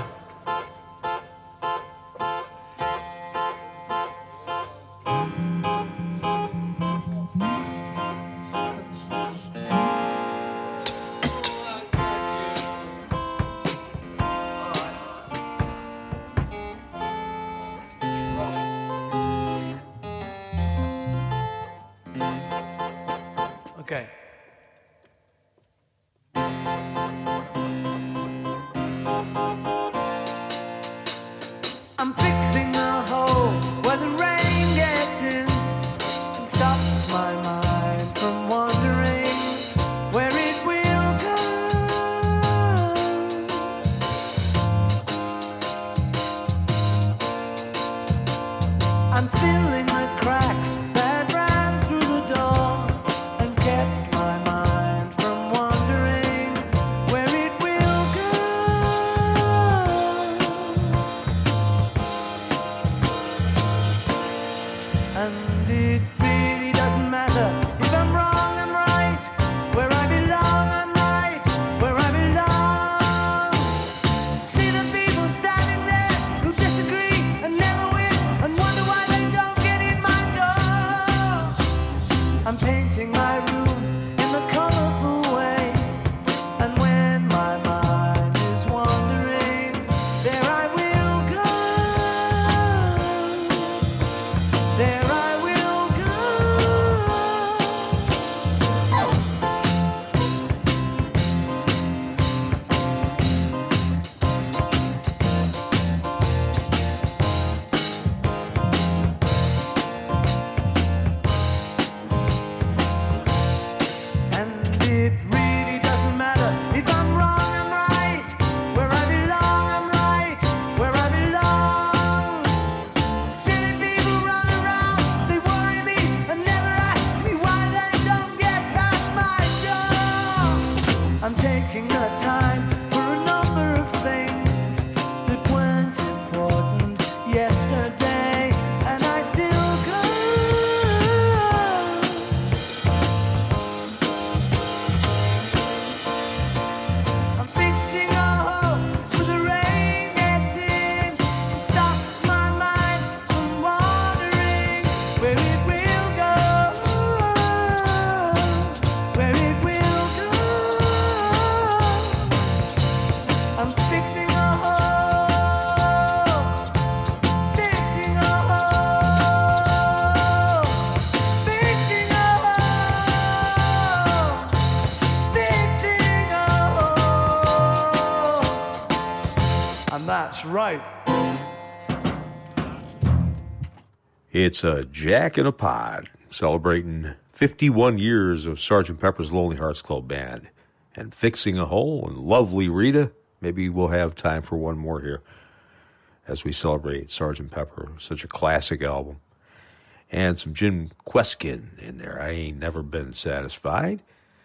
[SPEAKER 12] Okay.
[SPEAKER 7] I'm fixing a hole, fixing a hole, fixing a hole, fixing a hole. And that's right.
[SPEAKER 2] It's a Jack in a Pod, celebrating 51 years of Sgt. Pepper's Lonely Hearts Club Band. And Fixing a Hole and Lovely Rita. Maybe we'll have time for one more here as we celebrate Sgt. Pepper, such a classic album. And some Jim Kweskin in there. I Ain't Never Been Satisfied.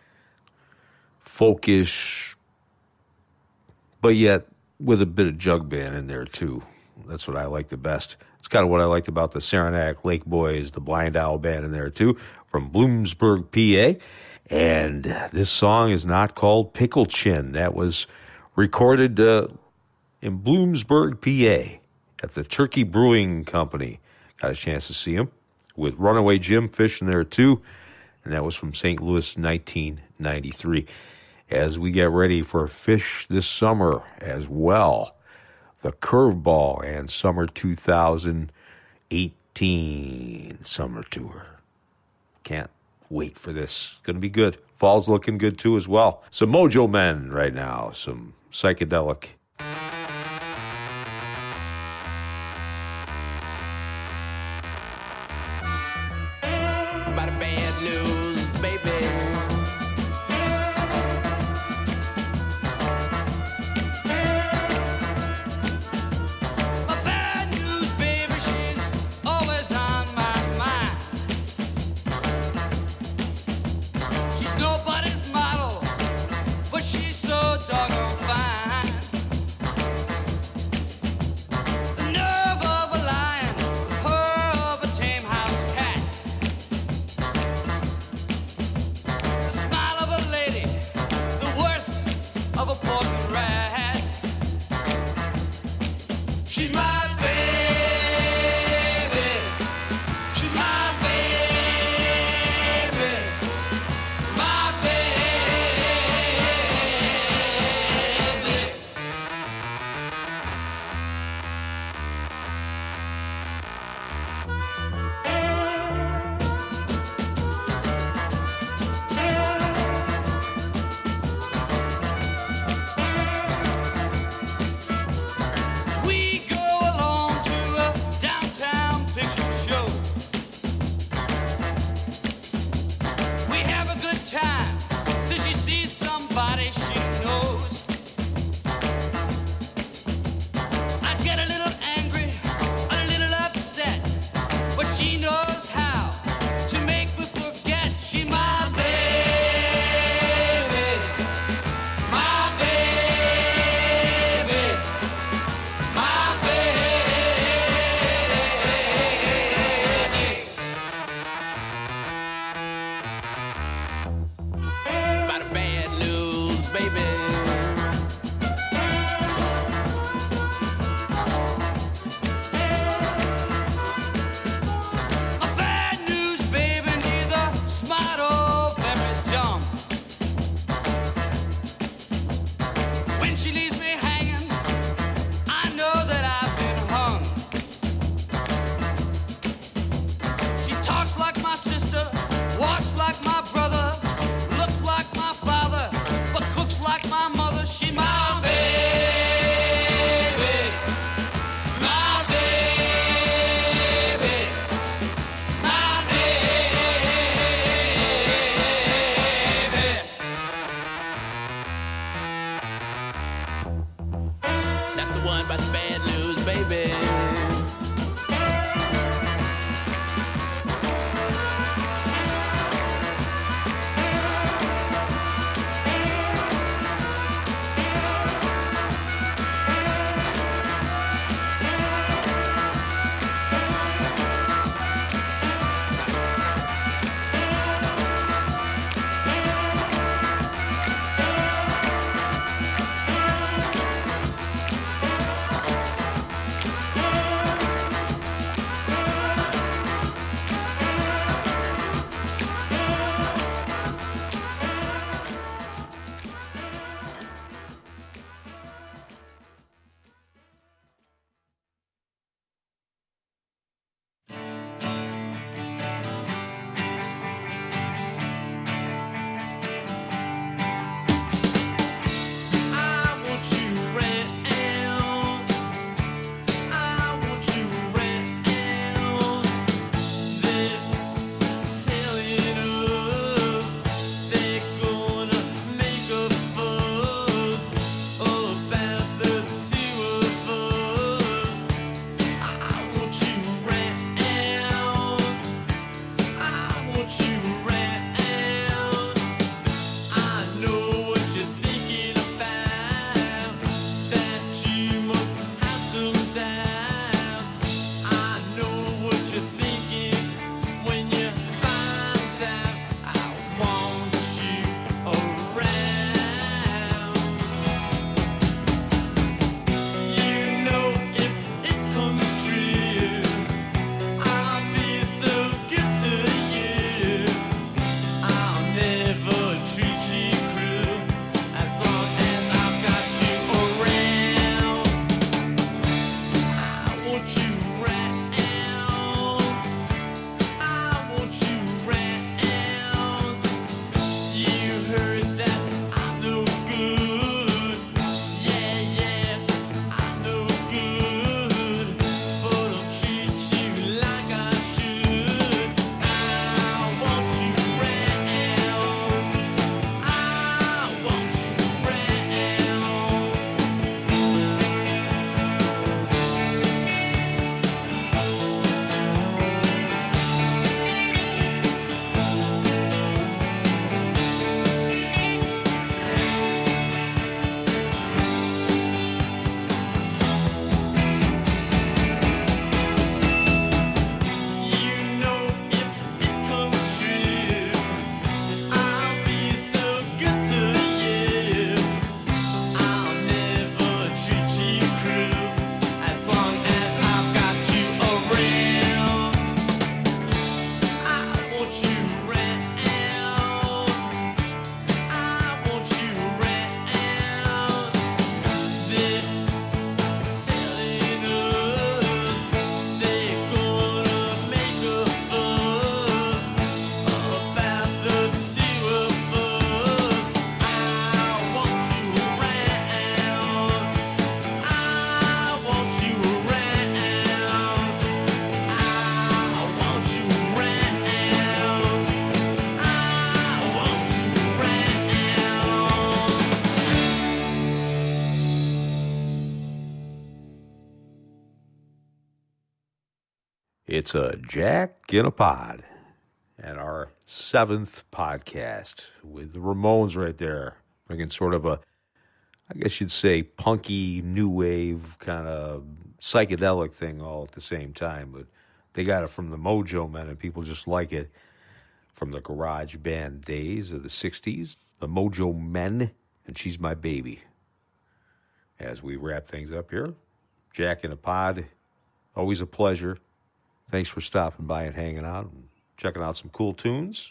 [SPEAKER 2] Folkish, but yet with a bit of jug band in there too. That's what I like the best. It's kind of what I liked about the Saranac Lake Boys, the Blind Owl Band in there too, from Bloomsburg, PA. And this song is not called Pickle Chin. That was recorded in Bloomsburg, PA at the Turkey Brewing Company. Got a chance to see him with Runaway Jim Fish in there too. And that was from St. Louis, 1993. As we get ready for Fish this summer as well, the Curveball and Summer 2018 Summer Tour. Can't wait for this. Going to be good. Fall's looking good too as well. Some Mojo Men right now. Some psychedelic.
[SPEAKER 13] About the bad news, baby.
[SPEAKER 3] My bad news, baby, she's always on my mind. She's nobody's model, but she's so doggone fine. The nerve of a lion, her of a tame house cat. The smile of a lady, the worth of a poison rat. She's my baby. She's my baby. My baby. We go along to a downtown picture show. We have a good time till she sees somebody she knows. I get a little angry, a little upset, but she knows how to make me forget. She's my baby. My baby. My baby.
[SPEAKER 13] About the bad news, baby.
[SPEAKER 3] My bad news, baby, neither smart or very dumb. When she leaves me hanging, I know that I've been hung. She talks like my sister, walks like my brother, looks like my father, but cooks like my mother. She my baby. My baby. My baby.
[SPEAKER 13] That's the one about the bad news, baby.
[SPEAKER 2] It's a Jack in a Pod, and our 7th podcast with the Ramones right there, bringing sort of a, I guess you'd say, punky, new wave, kind of psychedelic thing all at the same time, but they got it from the Mojo Men, and people just like it from the garage band days of the 60s. The Mojo Men, and She's My Baby. As we wrap things up here, Jack in a Pod, always a pleasure. Thanks for stopping by and hanging out and checking out some cool tunes.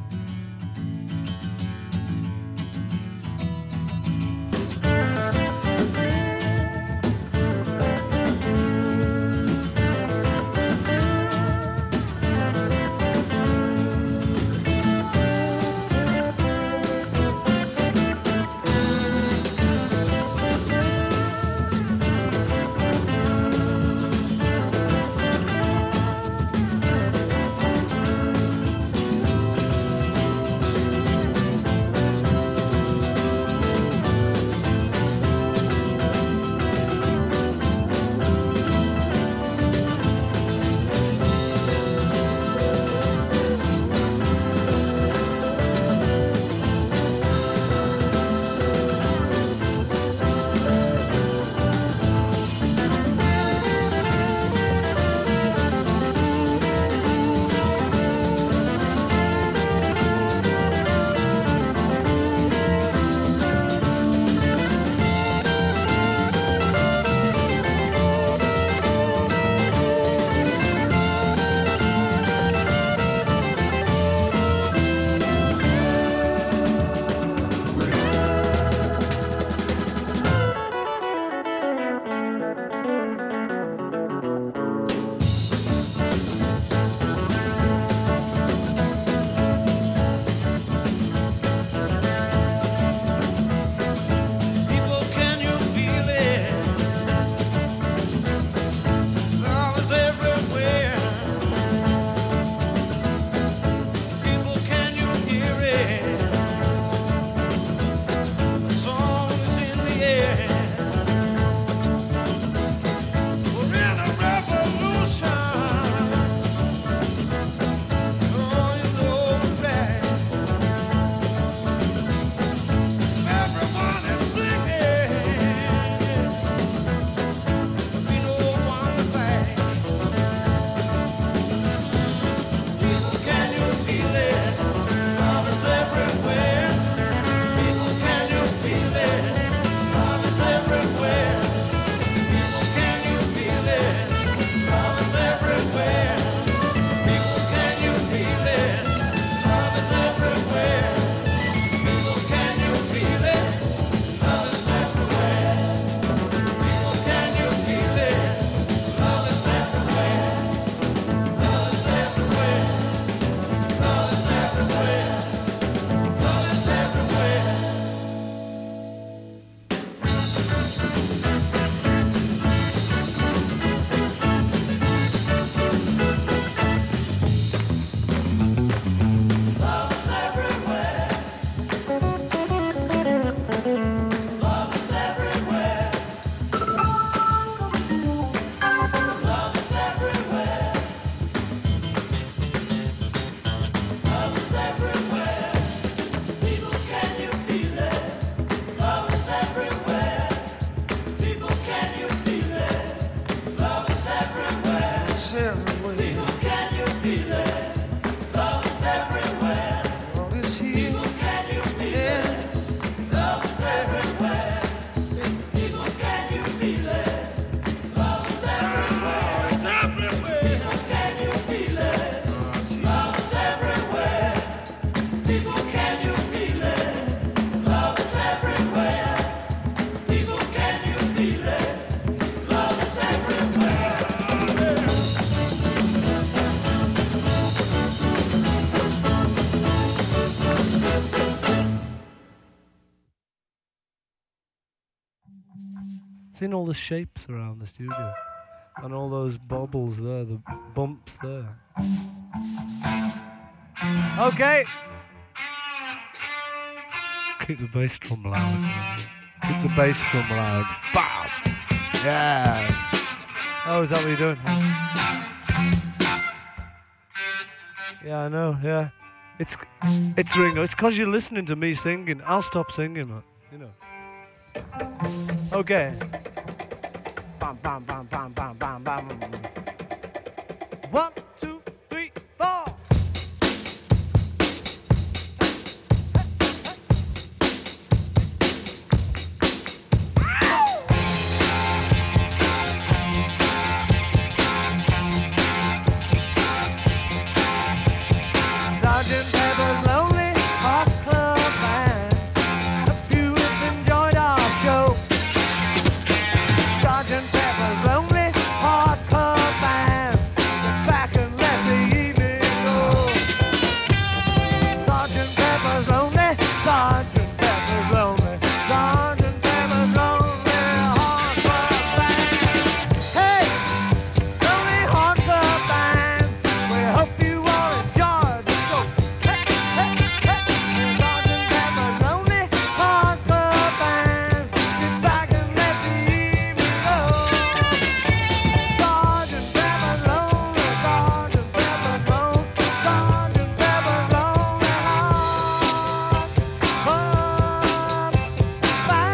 [SPEAKER 12] Seen all the shapes around the studio and all those bobbles there, the bumps there. Okay. Keep the bass drum loud. Keep the bass drum loud. Bam! Yeah. Oh, is that what you're doing? Yeah, I know. Yeah, it's Ringo. It's because you're listening to me singing. I'll stop singing, man. You know. Okay. Bam, bam, bam, bam, bam, bam, bam. 1, 2, 3, 4. Sergeant Pepper's Lonely Hearts Club Band. Hope you have enjoyed our show. Sergeant Pepper's Lonely Hearts Club Band. Get back and let the evening go. Sergeant Pepper's Lonely, Sergeant Pepper's Lonely, Sergeant Pepper's Lonely Hearts Club Band. Hey, Lonely Hearts Club Band. We hope you all enjoy the show. Hey, hey, hey. Sergeant Pepper's Lonely Hearts Club Band. Get back and let the evening go. Sergeant Pepper's Lonely, Sergeant Pepper's Lonely, Sergeant Pepper's Lonely Hearts Club Band.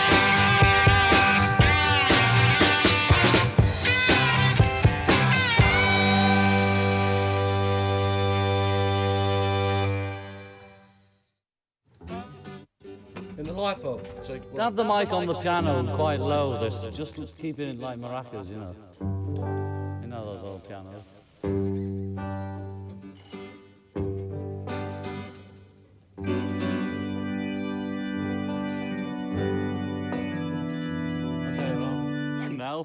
[SPEAKER 14] In the life of. So,
[SPEAKER 11] Have the mic on the piano quite low. There's just keeping it like maracas, you know. You know those old pianos. Okay, well, now.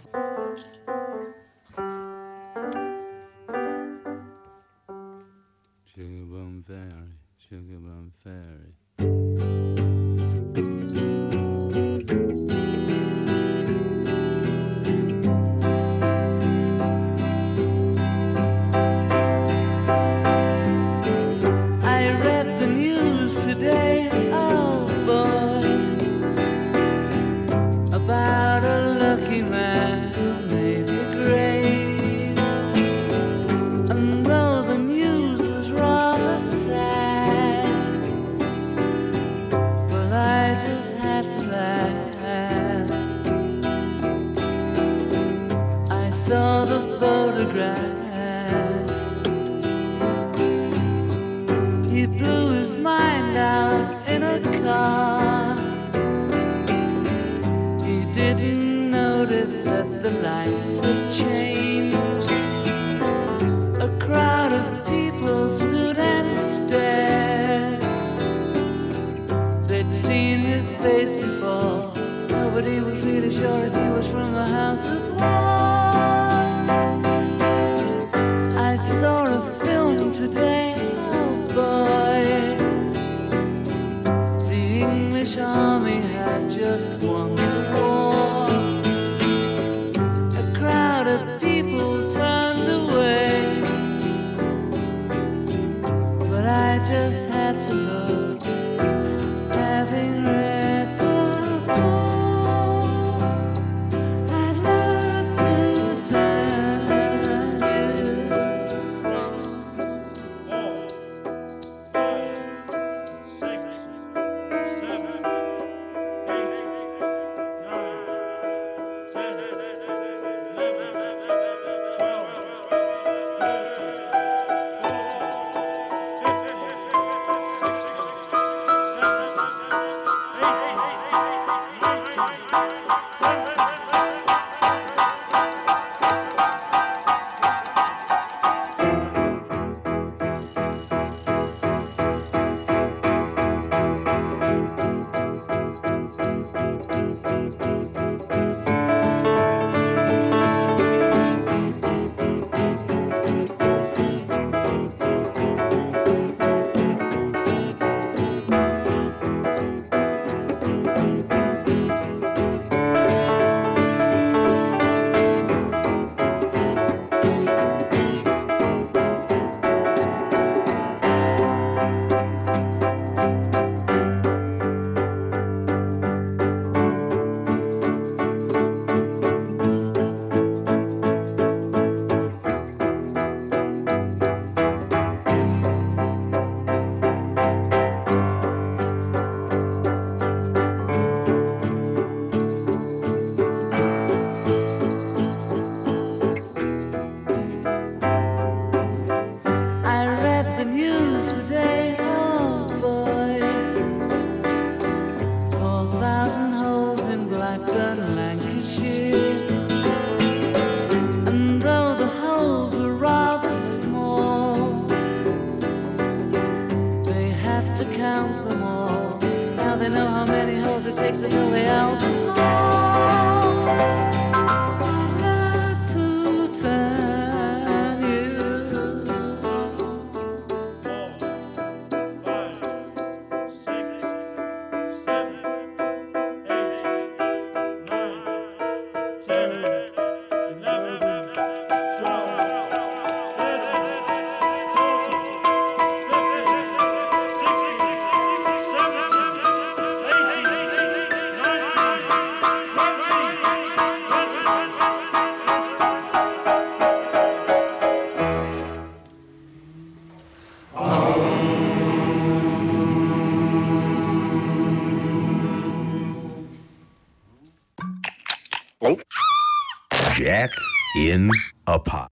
[SPEAKER 11] Sugar Bum Fairy, Sugar Bum Fairy.
[SPEAKER 3] I read the news today, oh boy, about a lucky man who made the grade. And though the news was rather sad, well, I just had to laugh. I saw the photograph. He blew his mind out in a car. He didn't notice that the lights had changed. A crowd of people stood and stared. They'd seen his face before. Nobody was really sure if he was from the House of War. I saw a film today, oh boy. The English army had just won the war. A crowd of people turned away, but I just had to look, having read the book. I'd love to turn you from.
[SPEAKER 2] Jack in a Pot.